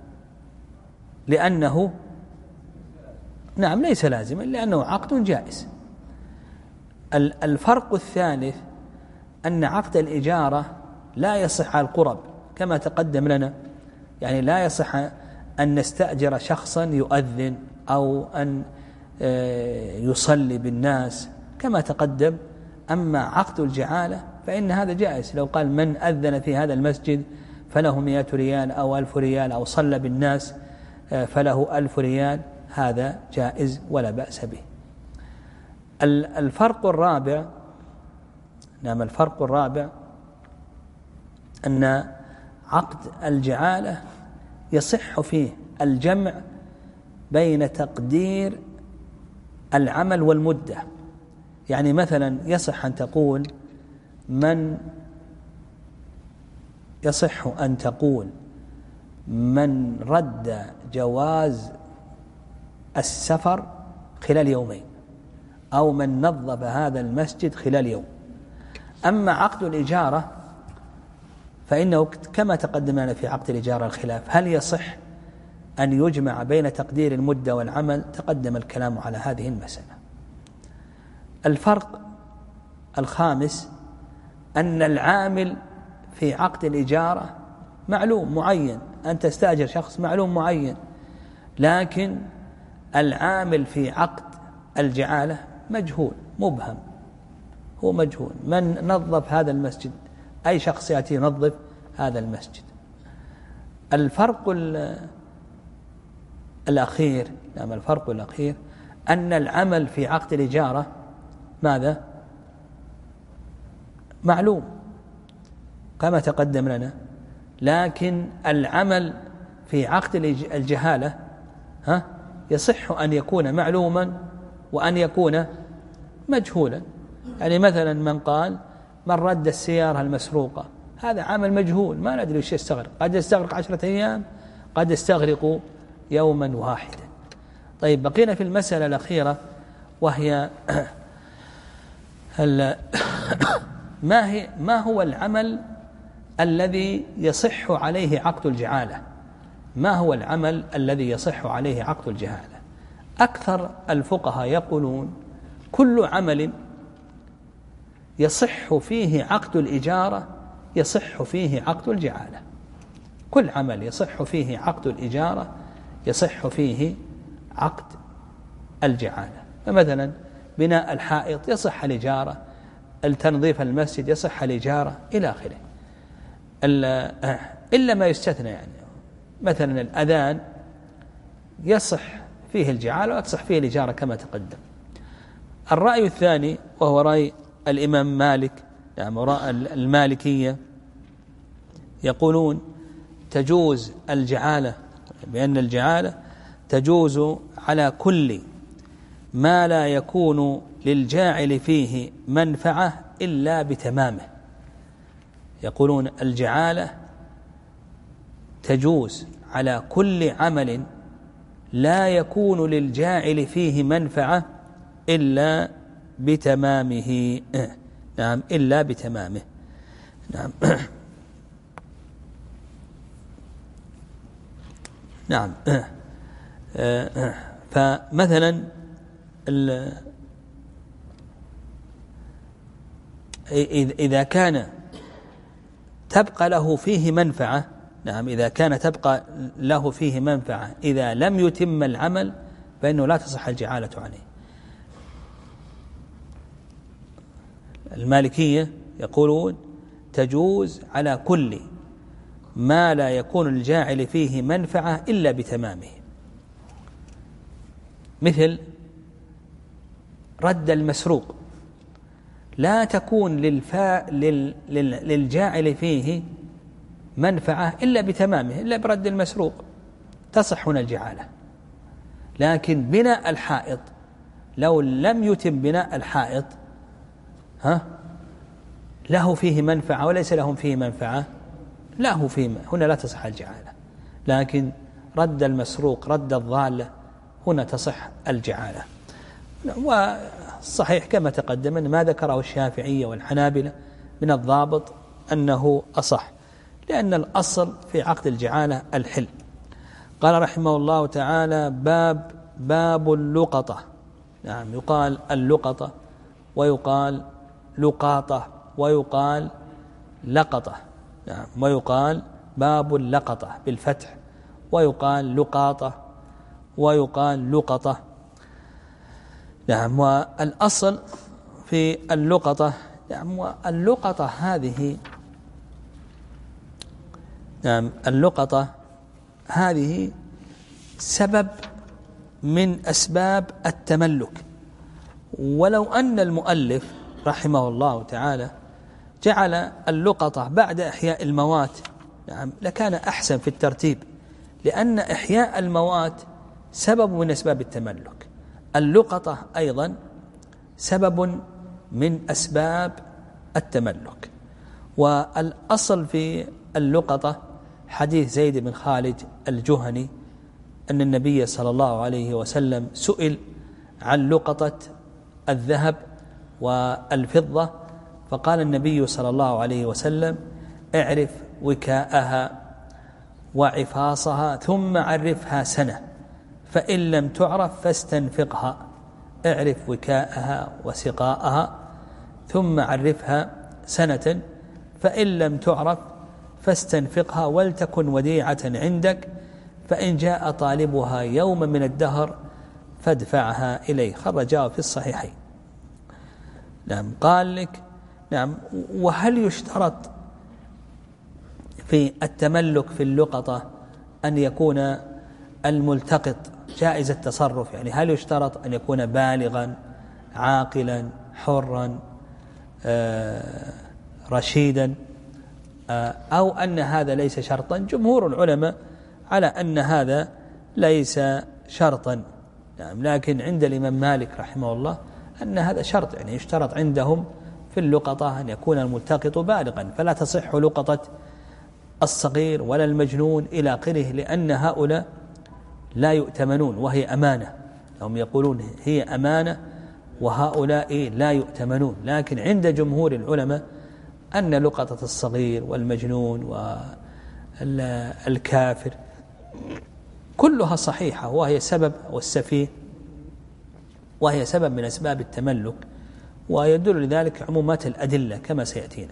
لأنه نعم ليس لازما، لأنه عقد جائز. الفرق الثالث أن عقد الإجارة لا يصح على القرب كما تقدم لنا، يعني لا يصح أن نستأجر شخصا يؤذن أو أن يصلي بالناس كما تقدم. أما عقد الجعالة فإن هذا جائز، لو قال من أذن في هذا المسجد فله مئة ريال أو ألف ريال أو صلى بالناس فله ألف ريال، هذا جائز ولا بأس به. الفرق الرابع نعم الفرق الرابع أن عقد الجعالة يصح فيه الجمع بين تقدير العمل والمدة. يعني مثلا يصح أن تقول من يصح أن تقول من رد جواز السفر خلال يومين، أو من نظف هذا المسجد خلال يوم. أما عقد الإجارة فإنه كما تقدمنا في عقد الإجارة الخلاف، هل يصح أن يجمع بين تقدير المدة والعمل؟ تقدم الكلام على هذه المسألة. الفرق الخامس أن العامل في عقد الإجارة معلوم معين، أن تستأجر شخص معلوم معين، لكن العامل في عقد الجعالة مجهول مبهم، هو مجهول. من نظف هذا المسجد؟ أي شخص يأتي ينظف هذا المسجد. الفرق الأخير نعم الفرق الأخير أن العمل في عقد الإجارة ماذا؟ معلوم كما تقدم لنا، لكن العمل في عقد الجهالة ها يصح أن يكون معلوما وأن يكون مجهولا. يعني مثلا من قال من رد السيارة المسروقة، هذا عمل مجهول ما ندري وش يستغرق، قد يستغرق عشرة أيام قد يستغرق يوما واحدا. طيب بقينا في المسألة الأخيرة وهي ما هي ما هو العمل الذي يصح عليه عقد الجعالة؟ ما هو العمل الذي يصح عليه عقد الجهالة؟ أكثر الفقهاء يقولون كل عمل يصح فيه عقد الإجارة يصح فيه عقد الجعالة. كل عمل يصح فيه عقد الإجارة يصح فيه عقد الجعالة. فمثلا بناء الحائط يصح الإجارة، التنظيف المسجد يصح الإجارة إلى آخره، إلا ما يستثنى. يعني مثلا الأذان يصح فيه الجعالة ويصح فيه الإجارة كما تقدم. الرأي الثاني وهو رأي الإمام مالك يعني المالكية يقولون تجوز الجعالة، بأن الجعالة تجوز على كل ما لا يكون للجاعل فيه منفعة إلا بتمامه. يقولون الجعالة تجوز على كل عمل لا يكون للجاعل فيه منفعة إلا بتمامه. نعم، إلا بتمامه. نعم. نعم. فمثلا إذا كان تبقى له فيه منفعة، نعم، إذا كان تبقى له فيه منفعة إذا لم يتم العمل فإنه لا تصح الجعالة عليه. المالكية يقولون تجوز على كل ما لا يكون الجاعل فيه منفعة إلا بتمامه، مثل رد المسروق، لا تكون للفا لل... لل... للجاعل فيه منفعة إلا بتمامه، إلا برد المسروق تصح هنا الجعالة. لكن بناء الحائط لو لم يتم بناء الحائط ها له فيه منفعة وليس لهم فيه منفعة، له فيه، هنا لا تصح الجعالة. لكن رد المسروق، رد الضالة، هنا تصح الجعالة. والصحيح كما تقدم أن ما ذكره الشافعية والحنابلة من الضابط أنه أصح، لأن الأصل في عقد الجعالة الحل. قال رحمه الله تعالى: باب باب اللقطة. نعم، يقال اللقطة ويقال لقاطة ويقال لقطة. نعم، ويقال باب اللقطة بالفتح ويقال لقاطة ويقال لقطة. نعم، والأصل في اللقطة، نعم، اللقطة هذه، نعم، اللقطة هذه سبب من أسباب التملك. ولو أن المؤلف رحمه الله تعالى جعل اللقطة بعد إحياء الموات، نعم، لكان أحسن في الترتيب، لأن إحياء الموات سبب من أسباب التملك، اللقطة أيضا سبب من أسباب التملك. والأصل في اللقطة حديث زيد بن خالد الجهني أن النبي صلى الله عليه وسلم سئل عن لقطة الذهب والفضة، فقال النبي صلى الله عليه وسلم: اعرف وكاءها وعفاصها ثم عرفها سنة، فإن لم تعرف فاستنفقها. اعرف وكاءها وسقاءها ثم عرفها سنة، فإن لم تعرف فاستنفقها، ولتكن وديعة عندك، فإن جاء طالبها يوم من الدهر فادفعها إليه. خرجاه في الصحيحين. نعم، قال لك، نعم، وهل يشترط في التملك في اللقطة أن يكون الملتقط جائز التصرف؟ يعني هل يشترط أن يكون بالغا عاقلا حرا آه رشيدا آه أو أن هذا ليس شرطا؟ جمهور العلماء على أن هذا ليس شرطا. نعم، لكن عند الإمام مالك رحمه الله أن هذا شرط، يعني يشترط عندهم في اللقطة أن يكون الملتقط بالغا، فلا تصح لقطة الصغير ولا المجنون إلى آخره، لأن هؤلاء لا يؤتمنون وهي أمانة. هم يقولون هي أمانة وهؤلاء لا يؤتمنون. لكن عند جمهور العلماء أن لقطة الصغير والمجنون والكافر كلها صحيحة، وهي سبب، والسفيه وهي سبب من أسباب التملك، ويدل لذلك عمومات الأدلة كما سيأتينا.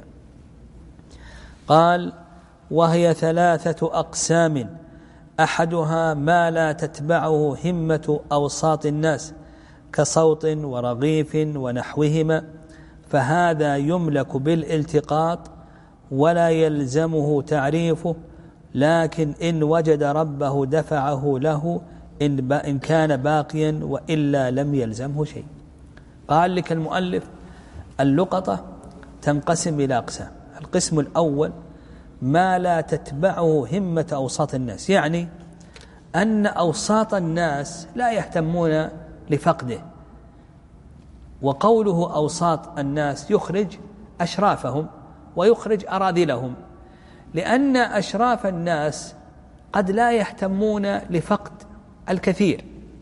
قال: وهي ثلاثة أقسام: أحدها ما لا تتبعه همة أوساط الناس كصوت ورغيف ونحوهما، فهذا يملك بالالتقاط ولا يلزمه تعريفه، لكن إن وجد ربه دفعه له إن كان باقيا، وإلا لم يلزمه شيء. قال لك المؤلف: اللقطة تنقسم إلى أقسام. القسم الأول ما لا تتبعه همة أوساط الناس، يعني أن أوساط الناس لا يهتمون لفقده، وقوله أوساط الناس يخرج أشرافهم ويخرج أراذلهم، لأن أشراف الناس قد لا يهتمون لفقد الكثير،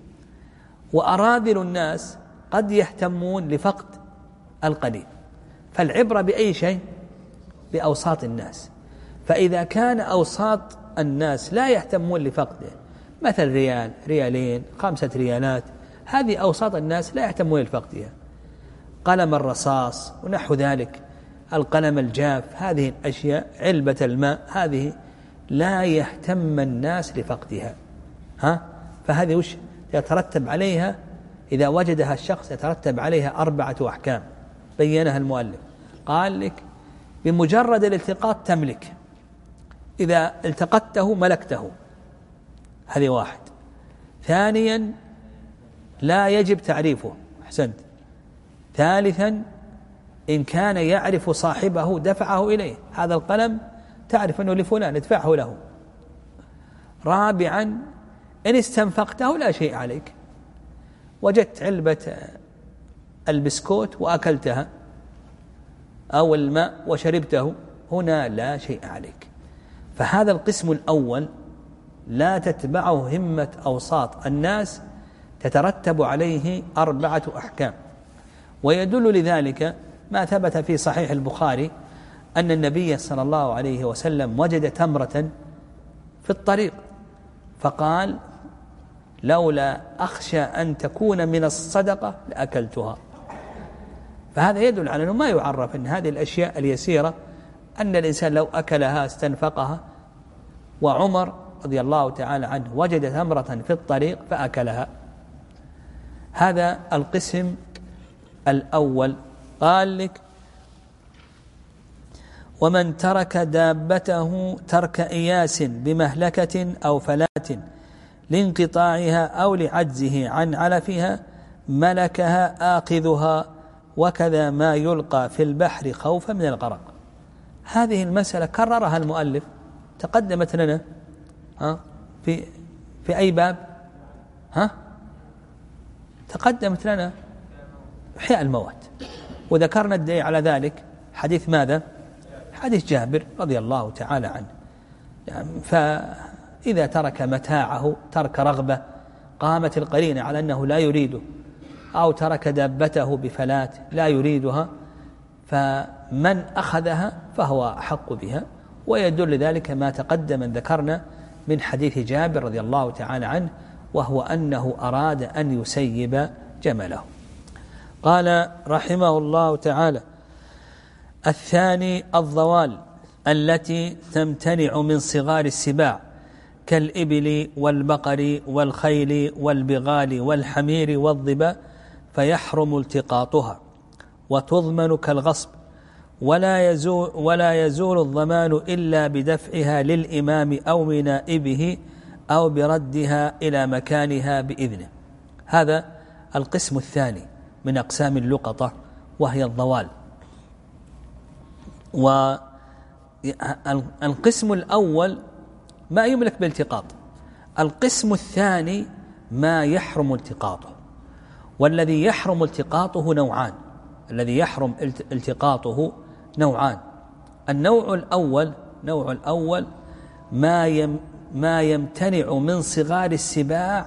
وأراذل الناس قد يهتمون لفقد القليل. فالعبرة بأي شيء؟ بأوساط الناس. فإذا كان أوساط الناس لا يهتمون لفقده، مثل ريال، ريالين، خمسة ريالات، هذه أوساط الناس لا يهتمون لفقدها. قلم الرصاص ونحو ذلك، القلم الجاف، هذه الأشياء، علبة الماء، هذه لا يهتم الناس لفقدها. ها؟ فهذه وش يترتب عليها؟ إذا وجدها الشخص يترتب عليها أربعة أحكام بينها المؤلف. قال لك بمجرد الالتقاط تملك، إذا التقطته ملكته، هذه واحد. ثانيا لا يجب تعريفه، أحسنت. ثالثا إن كان يعرف صاحبه دفعه إليه، هذا القلم تعرف أنه لفلان ادفعه له. رابعا إن استنفقته لا شيء عليك، وجدت علبة البسكوت وأكلتها أو الماء وشربته، هنا لا شيء عليك. فهذا القسم الأول لا تتبعه همة أوساط الناس، تترتب عليه أربعة أحكام. ويدل لذلك ما ثبت في صحيح البخاري أن النبي صلى الله عليه وسلم وجد تمرة في الطريق فقال لولا أخشى أن تكون من الصدقة لأكلتها. فهذا يدل على أنه ما يعرف أن هذه الأشياء اليسيرة أن الإنسان لو أكلها استنفقها. وعمر رضي الله تعالى عنه وجد تمرة في الطريق فأكلها. هذا القسم الأول. قال لك ومن ترك دابته ترك إياس بمهلكة أو فلات لانقطاعها أو لعجزه عن علفها ملكها آخذها، وكذا ما يلقى في البحر خوفا من الغرق. هذه المسألة كررها المؤلف، تقدمت لنا ها في في أي باب؟ ها تقدمت لنا إحياء الموات، وذكرنا الدليل على ذلك حديث ماذا؟ حديث جابر رضي الله تعالى عنه. فإذا ترك متاعه ترك رغبة قامت القرينة على أنه لا يريده، أو ترك دابته بفلات لا يريدها، فمن أخذها فهو أحق بها. ويدل ذلك ما تقدم ذكرنا من حديث جابر رضي الله تعالى عنه، وهو أنه أراد أن يسيب جمله. قال رحمه الله تعالى: الثاني الضوال التي تمتنع من صغار السباع كالإبل والبقر والخيل والبغال والحمير والظبا، فيحرم التقاطها وتضمن كالغصب، ولا يزول, ولا يزول الضمان إلا بدفعها للإمام أو من نائبه أو بردها إلى مكانها بإذنه. هذا القسم الثاني من أقسام اللقطة، وهي الضوال. والقسم الأول ما يملك بالتقاط، القسم الثاني ما يحرم التقاطه. والذي يحرم التقاطه نوعان، الذي يحرم التقاطه نوعان. النوع الأول نوع الأول ما يم ما يمتنع من صغار السباع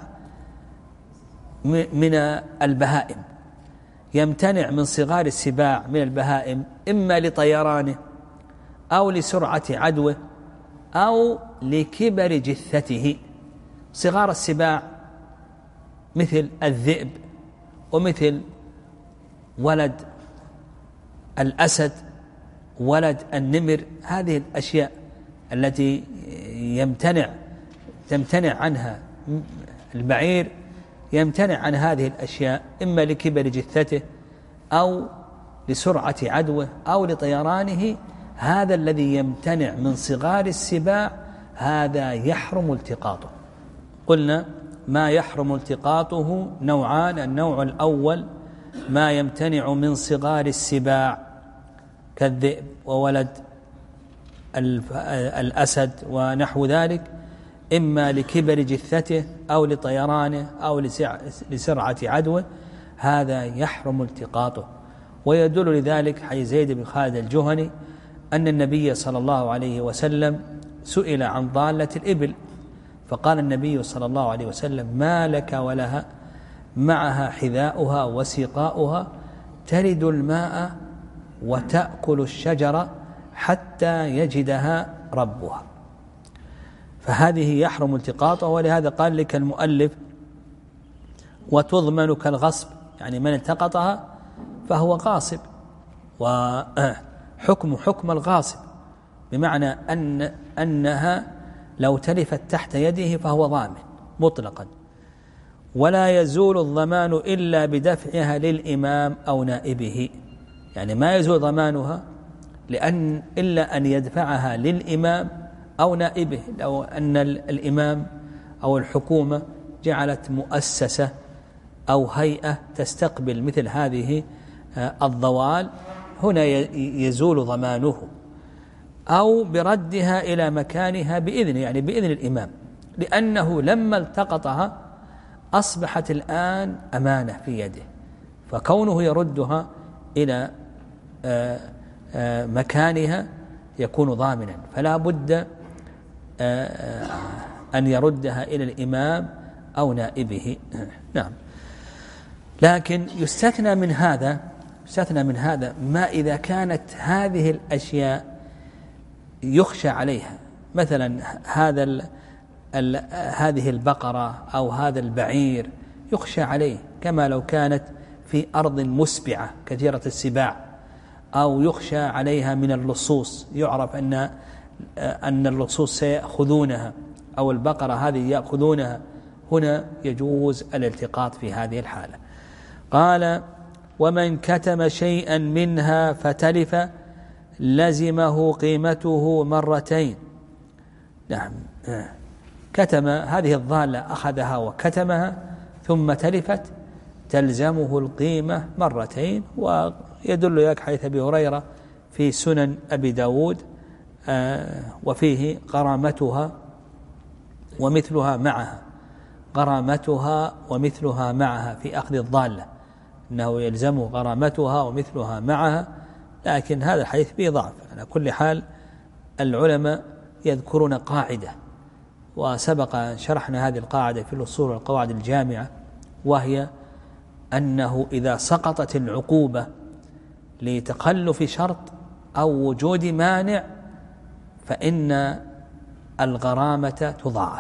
من البهائم، يمتنع من صغار السباع من البهائم إما لطيرانه أو لسرعة عدوه أو لكبر جثته. صغار السباع مثل الذئب ومثل ولد الأسد، ولد النمر، هذه الأشياء التي يمتنع تمتنع عنها البعير، يمتنع عن هذه الأشياء إما لكبر جثته أو لسرعة عدوه أو لطيرانه. هذا الذي يمتنع من صغار السباع هذا يحرم التقاطه. قلنا ما يحرم التقاطه نوعان: النوع الأول ما يمتنع من صغار السباع كالذئب وولد الأسد ونحو ذلك، إما لكبر جثته أو لطيرانه أو لسرعة عدوه، هذا يحرم التقاطه. ويدل لذلك حديث زيد بن خالد الجهني أن النبي صلى الله عليه وسلم سئل عن ضالة الإبل، فقال النبي صلى الله عليه وسلم: ما لك ولها؟ معها حذاؤها وسقاؤها، ترد الماء وتأكل الشجرة حتى يجدها ربها. فهذه يحرم التقاطها. ولهذا قال لك المؤلف: وتضمن كالغصب، يعني من التقطها فهو غاصب، وحكم حكم الغاصب، بمعنى أن أنها لو تلفت تحت يده فهو ضامن مطلقا. ولا يزول الضمان إلا بدفعها للإمام أو نائبه، يعني ما يزول ضمانها لأن إلا أن يدفعها للإمام أو نائبه. لو أن الإمام أو الحكومة جعلت مؤسسة أو هيئة تستقبل مثل هذه الضوال، هنا يزول ضمانه، أو بردها إلى مكانها بإذن، يعني بإذن الإمام، لأنه لما التقطها أصبحت الآن أمانة في يده، فكونه يردها إلى مكانها يكون ضامنا، فلا بد أن يردها إلى الإمام أو نائبه. نعم. لكن يستثنى من هذا يستثنى من هذا ما إذا كانت هذه الأشياء يخشى عليها، مثلا هذا ال ال هذه البقرة أو هذا البعير يخشى عليه، كما لو كانت في أرض مسبعة كثيرة السباع، أو يخشى عليها من اللصوص، يعرف أن أن اللصوص سيأخذونها أو البقرة هذه يأخذونها، هنا يجوز الالتقاط في هذه الحالة. قال: ومن كتم شيئا منها فتلف لزمه قيمته مرتين. نعم، كتم هذه الضالة، أخذها وكتمها ثم تلفت، تلزمه القيمة مرتين. ويدل لك حديث أبي هريرة في سنن أبي داود وفيه غرامتها ومثلها معها، غرامتها ومثلها معها في أخذ الضالة، أنه يلزمه غرامتها ومثلها معها. لكن هذا الحديث فيه ضعف. على كل حال العلماء يذكرون قاعدة، وسبق شرحنا هذه القاعدة في الأصول والقواعد الجامعة، وهي أنه إذا سقطت العقوبة لتخلف شرط أو وجود مانع فإن الغرامة تضاعف.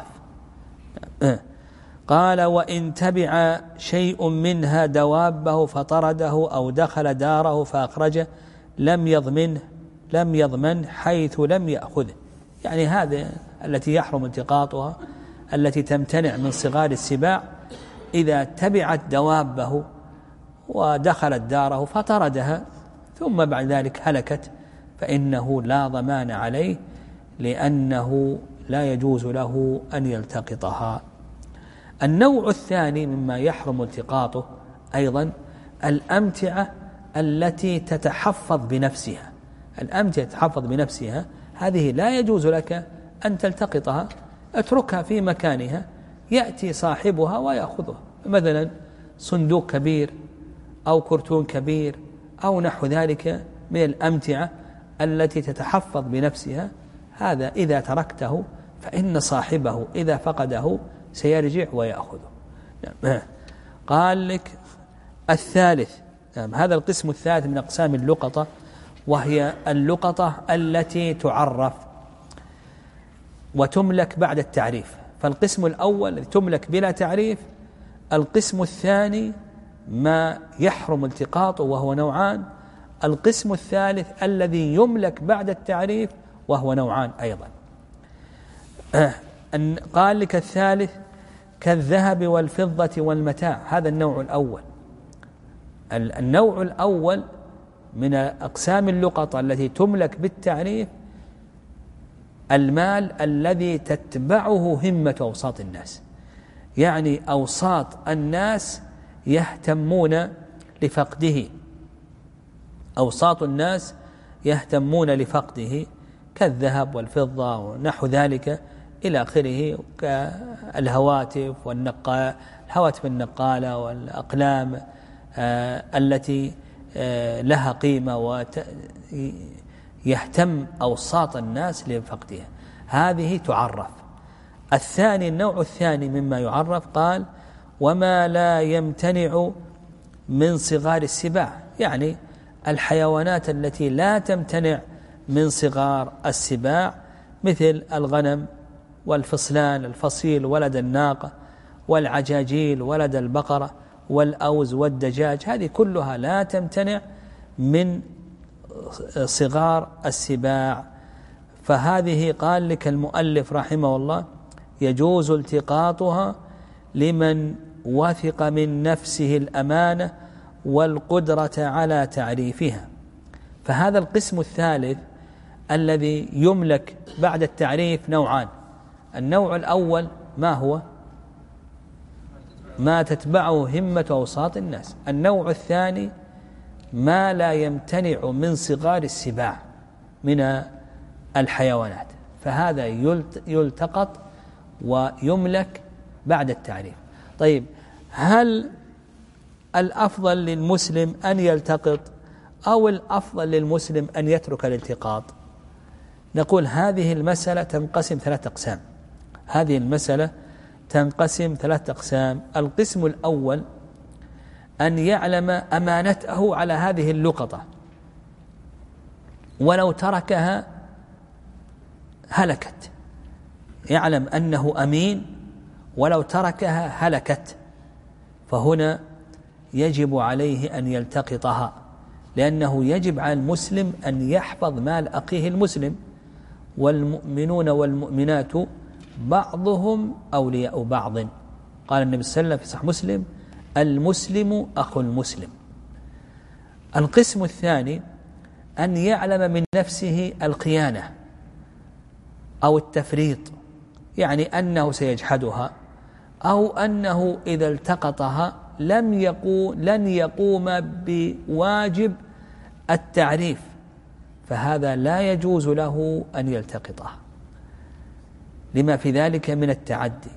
قال: وإن تبع شيء منها دوابه فطرده أو دخل داره فأخرجه لم يضمنه لم يضمن حيث لم يأخذه. يعني هذه التي يحرم التقاطها، التي تمتنع من صغار السباع، إذا تبعت دوابه ودخلت داره فطردها ثم بعد ذلك هلكت، فإنه لا ضمان عليه، لأنه لا يجوز له أن يلتقطها. النوع الثاني مما يحرم التقاطه أيضا الأمتعة التي تتحفظ بنفسها. الأمتعة تتحفظ بنفسها هذه لا يجوز لك أن تلتقطها، اتركها في مكانها، يأتي صاحبها ويأخذها. مثلا صندوق كبير أو كرتون كبير أو نحو ذلك من الأمتعة التي تتحفظ بنفسها، هذا إذا تركته فإن صاحبه إذا فقده سيرجع ويأخذه. قال لك الثالث، هذا القسم الثالث من أقسام اللقطة، وهي اللقطة التي تعرف وتملك بعد التعريف. فالقسم الأول تملك بلا تعريف، القسم الثاني ما يحرم التقاطه وهو نوعان، القسم الثالث الذي يملك بعد التعريف وهو نوعان أيضا. قال لك الثالث كالذهب والفضة والمتاع، هذا النوع الأول. النوع الأول من أقسام اللقطة التي تملك بالتعريف المال الذي تتبعه همة أوساط الناس، يعني أوساط الناس يهتمون لفقده، أوساط الناس يهتمون لفقده كالذهب والفضة ونحو ذلك إلى آخره، كالهواتف والنقال الهواتف النقالة والأقلام آه التي آه لها قيمة ويهتم أوساط الناس لفقدها، هذه تعرف. الثاني النوع الثاني مما يعرف قال وما لا يمتنع من صغار السباع، يعني الحيوانات التي لا تمتنع من صغار السباع مثل الغنم والفصلان، الفصيل ولد الناقة، والعجاجيل ولد البقرة، والأوز والدجاج، هذه كلها لا تمتنع من صغار السباع. فهذه قال لك المؤلف رحمه الله يجوز التقاطها لمن وثق من نفسه الأمانة والقدرة على تعريفها. فهذا القسم الثالث الذي يملك بعد التعريف نوعان. النوع الأول ما هو؟ ما تتبعه همة أوساط الناس. النوع الثاني ما لا يمتنع من صغار السباع من الحيوانات، فهذا يلتقط ويملك بعد التعريف. طيب، هل الأفضل للمسلم أن يلتقط أو الأفضل للمسلم أن يترك الالتقاط؟ نقول هذه المسألة تنقسم ثلاثة أقسام. هذه المسألة تنقسم ثلاثة أقسام. القسم الأول أن يعلم أمانته على هذه اللقطة، ولو تركها هلكت، يعلم أنه أمين ولو تركها هلكت، فهنا يجب عليه أن يلتقطها، لأنه يجب على المسلم أن يحفظ مال أخيه المسلم، والمؤمنون والمؤمنات بعضهم أولياء بعض. قال النبي صلى الله عليه وسلم في صحيح مسلم المسلم أخو المسلم. القسم الثاني أن يعلم من نفسه الخيانة أو التفريط، يعني أنه سيجحدها أو أنه إذا التقطها لم يقوم لن يقوم بواجب التعريف، فهذا لا يجوز له أن يلتقطها لما في ذلك من التعدي.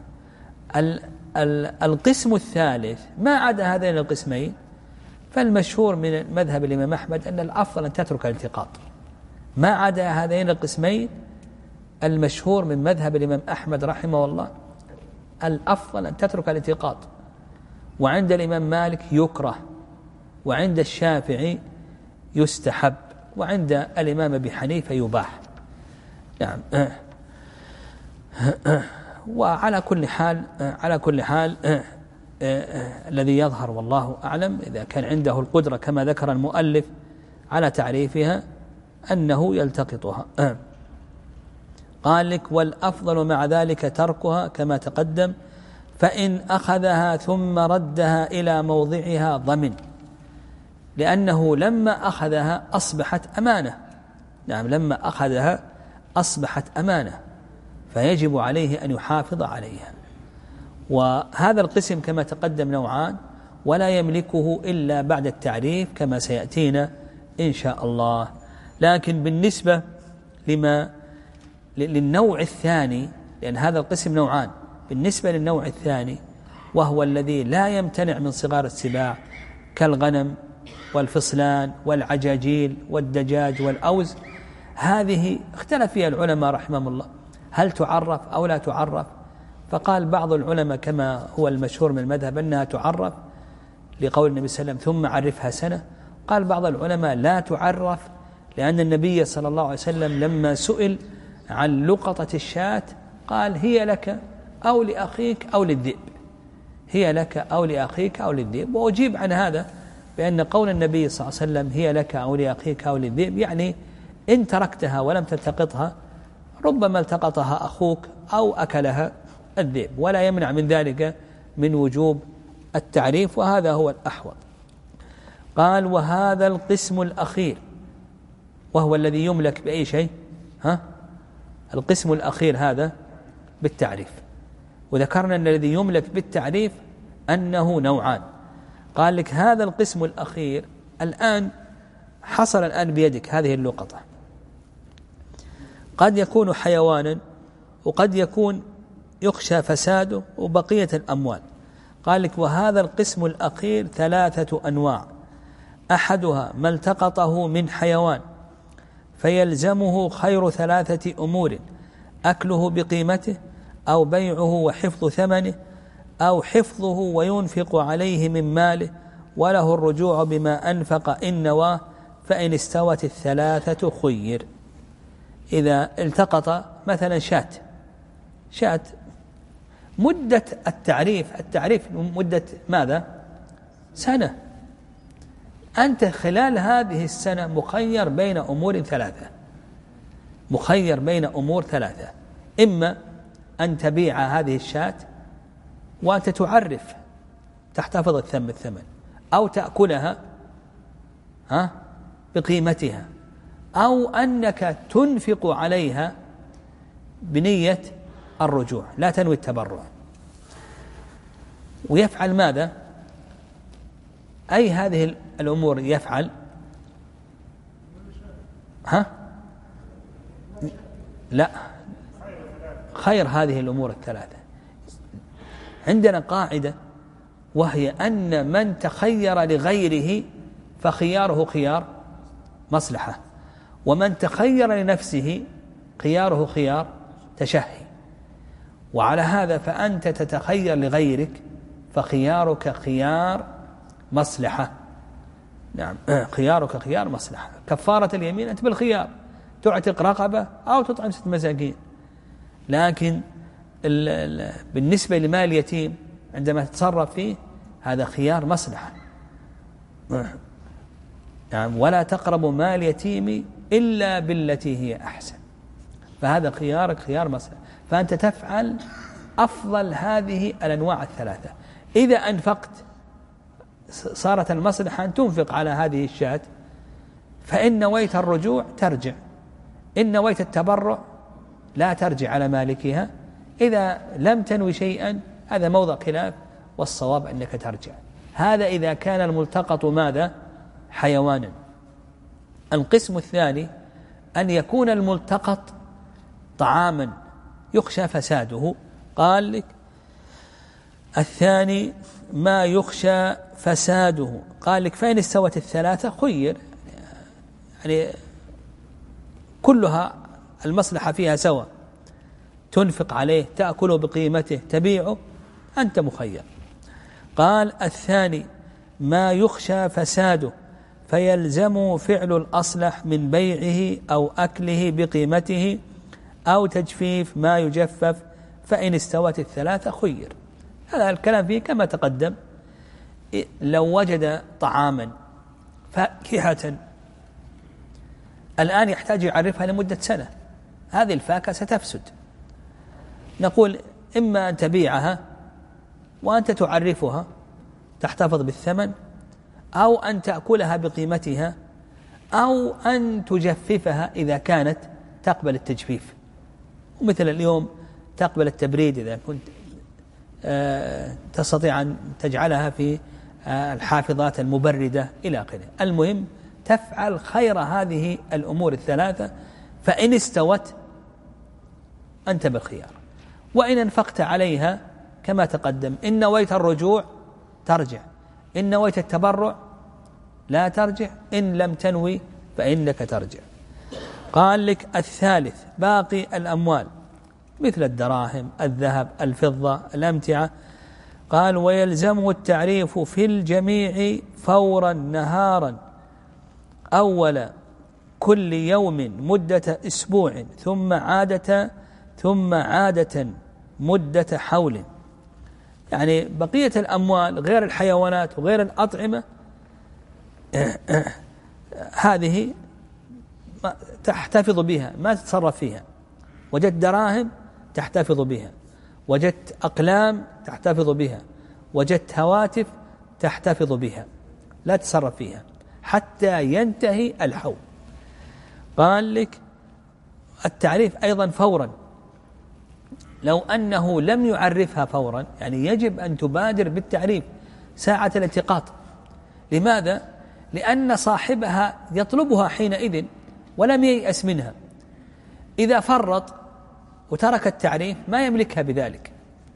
القسم الثالث ما عدا هذين القسمين، فالمشهور من مذهب الإمام أحمد أن الأفضل أن تترك الالتقاط. ما عدا هذين القسمين المشهور من مذهب الإمام أحمد رحمه الله الأفضل أن تترك الالتقاط، وعند الإمام مالك يكره، وعند الشافعي يستحب، وعند الإمام أبي حنيفة يباح. نعم. وعلى كل حال على كل حال الذي يظهر والله أعلم إذا كان عنده القدرة كما ذكر المؤلف على تعريفها أنه يلتقطها. قال لك والأفضل مع ذلك تركها كما تقدم، فإن أخذها ثم ردها إلى موضعها ضمن، لأنه لما أخذها أصبحت أمانة. نعم، لما أخذها أصبحت أمانة، فيجب عليه أن يحافظ عليها. وهذا القسم كما تقدم نوعان، ولا يملكه إلا بعد التعريف كما سيأتينا إن شاء الله. لكن بالنسبة لما للنوع الثاني، لأن هذا القسم نوعان، بالنسبة للنوع الثاني وهو الذي لا يمتنع من صغار السباع كالغنم والفصلان والعجاجيل والدجاج والأوز، هذه اختلف فيها العلماء رحمهم الله هل تعرف أو لا تعرف. فقال بعض العلماء كما هو المشهور من المذهب أنها تعرف لقول النبي صلى الله عليه وسلم ثم عرفها سنة. قال بعض العلماء لا تعرف، لأن النبي صلى الله عليه وسلم لما سئل عن لقطة الشاة قال هي لك أو لأخيك أو للذئب، هي لك أو لأخيك أو للذئب. وأجيب عن هذا بأن قول النبي صلى الله عليه وسلم هي لك أو لأخيك أو للذئب يعني إن تركتها ولم تلتقطها ربما التقطها أخوك أو أكلها الذئب، ولا يمنع من ذلك من وجوب التعريف، وهذا هو الأحوط. قال وهذا القسم الأخير وهو الذي يملك بأي شيء، ها القسم الأخير هذا بالتعريف. وذكرنا أن الذي يملك بالتعريف أنه نوعان. قال لك هذا القسم الأخير الآن حصل الآن بيدك هذه اللقطة، قد يكون حيوانا وقد يكون يخشى فساده وبقية الأموال. قال لك وهذا القسم الأخير ثلاثة أنواع، أحدها ما التقطه من حيوان فيلزمه خير ثلاثة أمور: أكله بقيمته، أو بيعه وحفظ ثمنه، أو حفظه وينفق عليه من ماله وله الرجوع بما أنفق إن نواه، فإن استوت الثلاثة خير. إذا التقط مثلا شاة شاة مدة التعريف التعريف مدة ماذا؟ سنة. أنت خلال هذه السنة مخير بين أمور ثلاثة مخير بين أمور ثلاثة إما أن تبيع هذه الشاة وأنت تعرف تحتفظ الثمن الثمن، أو تأكلها ها بقيمتها، أو أنك تنفق عليها بنية الرجوع لا تنوي التبرع. ويفعل ماذا؟ أي هذه الأمور يفعل؟ ها؟ لا، خير هذه الأمور الثلاثة. عندنا قاعدة وهي أن من تخير لغيره فخياره خيار مصلحة، ومن تخير لنفسه خياره خيار تشهي. وعلى هذا فأنت تتخير لغيرك فخيارك خيار مصلحة. نعم، خيارك خيار مصلحة. كفارة اليمين أنت بالخيار، تعتق رقبة أو تطعم ست مساكين. لكن ال ال بالنسبة لمال اليتيم عندما تتصرف فيه هذا خيار مصلحة. نعم، ولا تقربوا مال اليتيم إلا بالتي هي أحسن، فهذا خيارك خيار مصلحة. فأنت تفعل أفضل هذه الأنواع الثلاثة. إذا أنفقت صارت المصلحة أن تنفق على هذه الشاة، فإن نويت الرجوع ترجع، إن نويت التبرع لا ترجع على مالكها. إذا لم تنوي شيئا هذا موضع خلاف، والصواب أنك ترجع. هذا إذا كان الملتقط ماذا؟ حيوانا. القسم الثاني أن يكون الملتقط طعاما يخشى فساده. قال لك الثاني ما يخشى فساده. قال لك فإن استوت الثلاثة خير، يعني كلها المصلحة فيها سواء، تنفق عليه، تأكله بقيمته، تبيعه، أنت مخير. قال الثاني ما يخشى فساده فيلزم فعل الأصلح من بيعه أو أكله بقيمته أو تجفيف ما يجفف، فإن استوت الثلاثة خير. هذا الكلام فيه كما تقدم. لو وجد طعاما فاكهة الآن يحتاج يعرفها لمدة سنة، هذه الفاكهة ستفسد، نقول إما أن تبيعها وأنت تعرفها تحتفظ بالثمن، أو أن تأكلها بقيمتها، أو أن تجففها إذا كانت تقبل التجفيف، ومثل اليوم تقبل التبريد إذا كنت تستطيع أن تجعلها في الحافظات المبردة إلى آخره. المهم تفعل خير هذه الأمور الثلاثة، فإن استوت أنت بالخيار. وإن انفقت عليها كما تقدم، إن نويت الرجوع ترجع، إن نويت التبرع لا ترجع، إن لم تنوي فإنك ترجع. قال لك الثالث باقي الأموال مثل الدراهم، الذهب، الفضة، الأمتعة. قال ويلزمه التعريف في الجميع فورا نهارا أول كل يوم مدة أسبوع، ثم عادة ثم عادة مدة حول. يعني بقية الأموال غير الحيوانات وغير الأطعمة هذه تحتفظ بها ما تتصرف فيها. وجدت دراهم تحتفظ بها، وجدت أقلام تحتفظ بها، وجدت هواتف تحتفظ بها، لا تتصرف فيها حتى ينتهي الحول. قال لك التعريف أيضا فورا. لو أنه لم يعرفها فورا، يعني يجب أن تبادر بالتعريف ساعة الالتقاط. لماذا؟ لأن صاحبها يطلبها حينئذ ولم ييأس منها. إذا فرط وترك التعريف ما يملكها بذلك،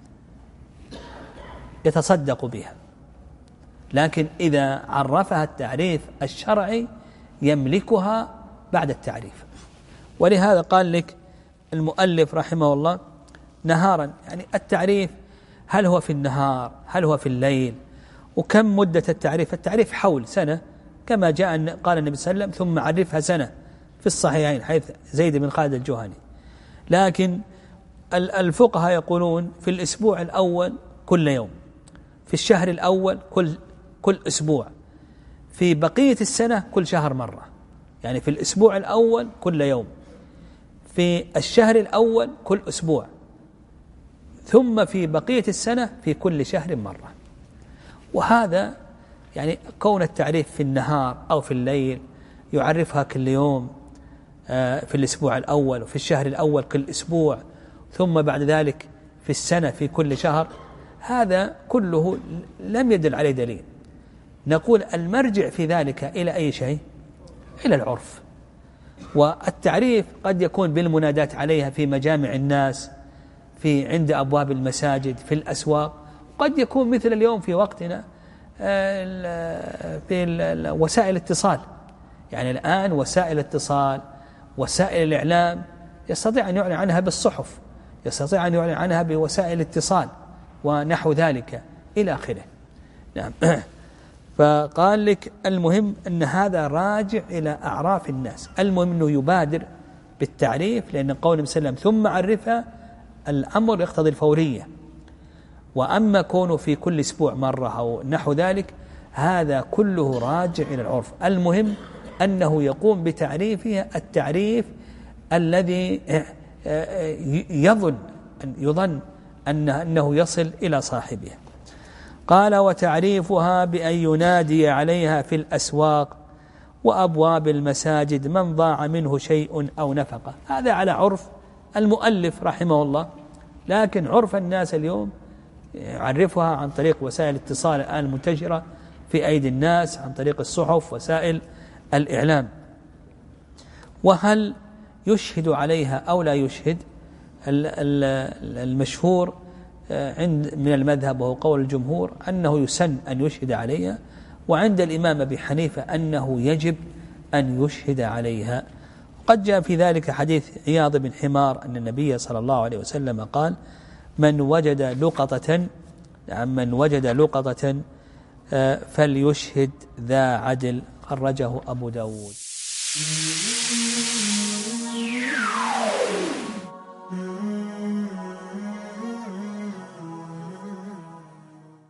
يتصدق بها، لكن إذا عرفها التعريف الشرعي يملكها بعد التعريف. ولهذا قال لك المؤلف رحمه الله نهارا، يعني التعريف هل هو في النهار هل هو في الليل، وكم مدة التعريف؟ التعريف حول سنة كما جاء قال النبي صلى الله عليه وسلم ثم عرفها سنة في الصحيحين حيث زيد بن خالد الجهني. لكن الفقهاء يقولون في الأسبوع الأول كل يوم، في الشهر الأول كل كل أسبوع، في بقية السنة كل شهر مرة. يعني في الأسبوع الأول كل يوم، في الشهر الأول كل أسبوع، ثم في بقية السنة في كل شهر مرة. وهذا يعني كون التعريف في النهار أو في الليل يعرفها كل يوم في الأسبوع الأول، وفي الشهر الأول كل أسبوع، ثم بعد ذلك في السنة في كل شهر، هذا كله لم يدل عليه دليل. نقول المرجع في ذلك إلى أي شيء؟ إلى العرف. والتعريف قد يكون بالمنادات عليها في مجامع الناس، في عند أبواب المساجد، في الأسواق، قد يكون مثل اليوم في وقتنا في وسائل الاتصال. يعني الآن وسائل الاتصال وسائل الإعلام يستطيع أن يعلن عنها بالصحف، يستطيع أن يعلن عنها بوسائل الاتصال ونحو ذلك إلى آخره. نعم. فقال لك المهم أن هذا راجع إلى أعراف الناس، المهم أنه يبادر بالتعريف، لأن قول النبي صلى الله عليه وسلم ثم عرفها الأمر يقتضي الفورية. وأما كونه في كل أسبوع مرة أو نحو ذلك هذا كله راجع إلى العرف. المهم أنه يقوم بتعريفها التعريف الذي يظن يظن أنه يصل إلى صاحبها. قال وتعريفها بأن ينادي عليها في الأسواق وأبواب المساجد من ضاع منه شيء أو نفقه. هذا على عرف المؤلف رحمه الله، لكن عرف الناس اليوم يعرفها عن طريق وسائل الاتصال الآن المنتشرة في أيدي الناس، عن طريق الصحف وسائل الإعلام. وهل يشهد عليها أو لا يشهد؟ المشهور عند من المذهب وهو قول الجمهور أنه يسن أن يشهد عليها، وعند الإمام أبي حنيفة أنه يجب أن يشهد عليها. قد جاء في ذلك حديث عياض بن حمار أن النبي صلى الله عليه وسلم قال من وجد لقطة من وجد لقطة فليشهد ذا عدل، خرجه أبو داود.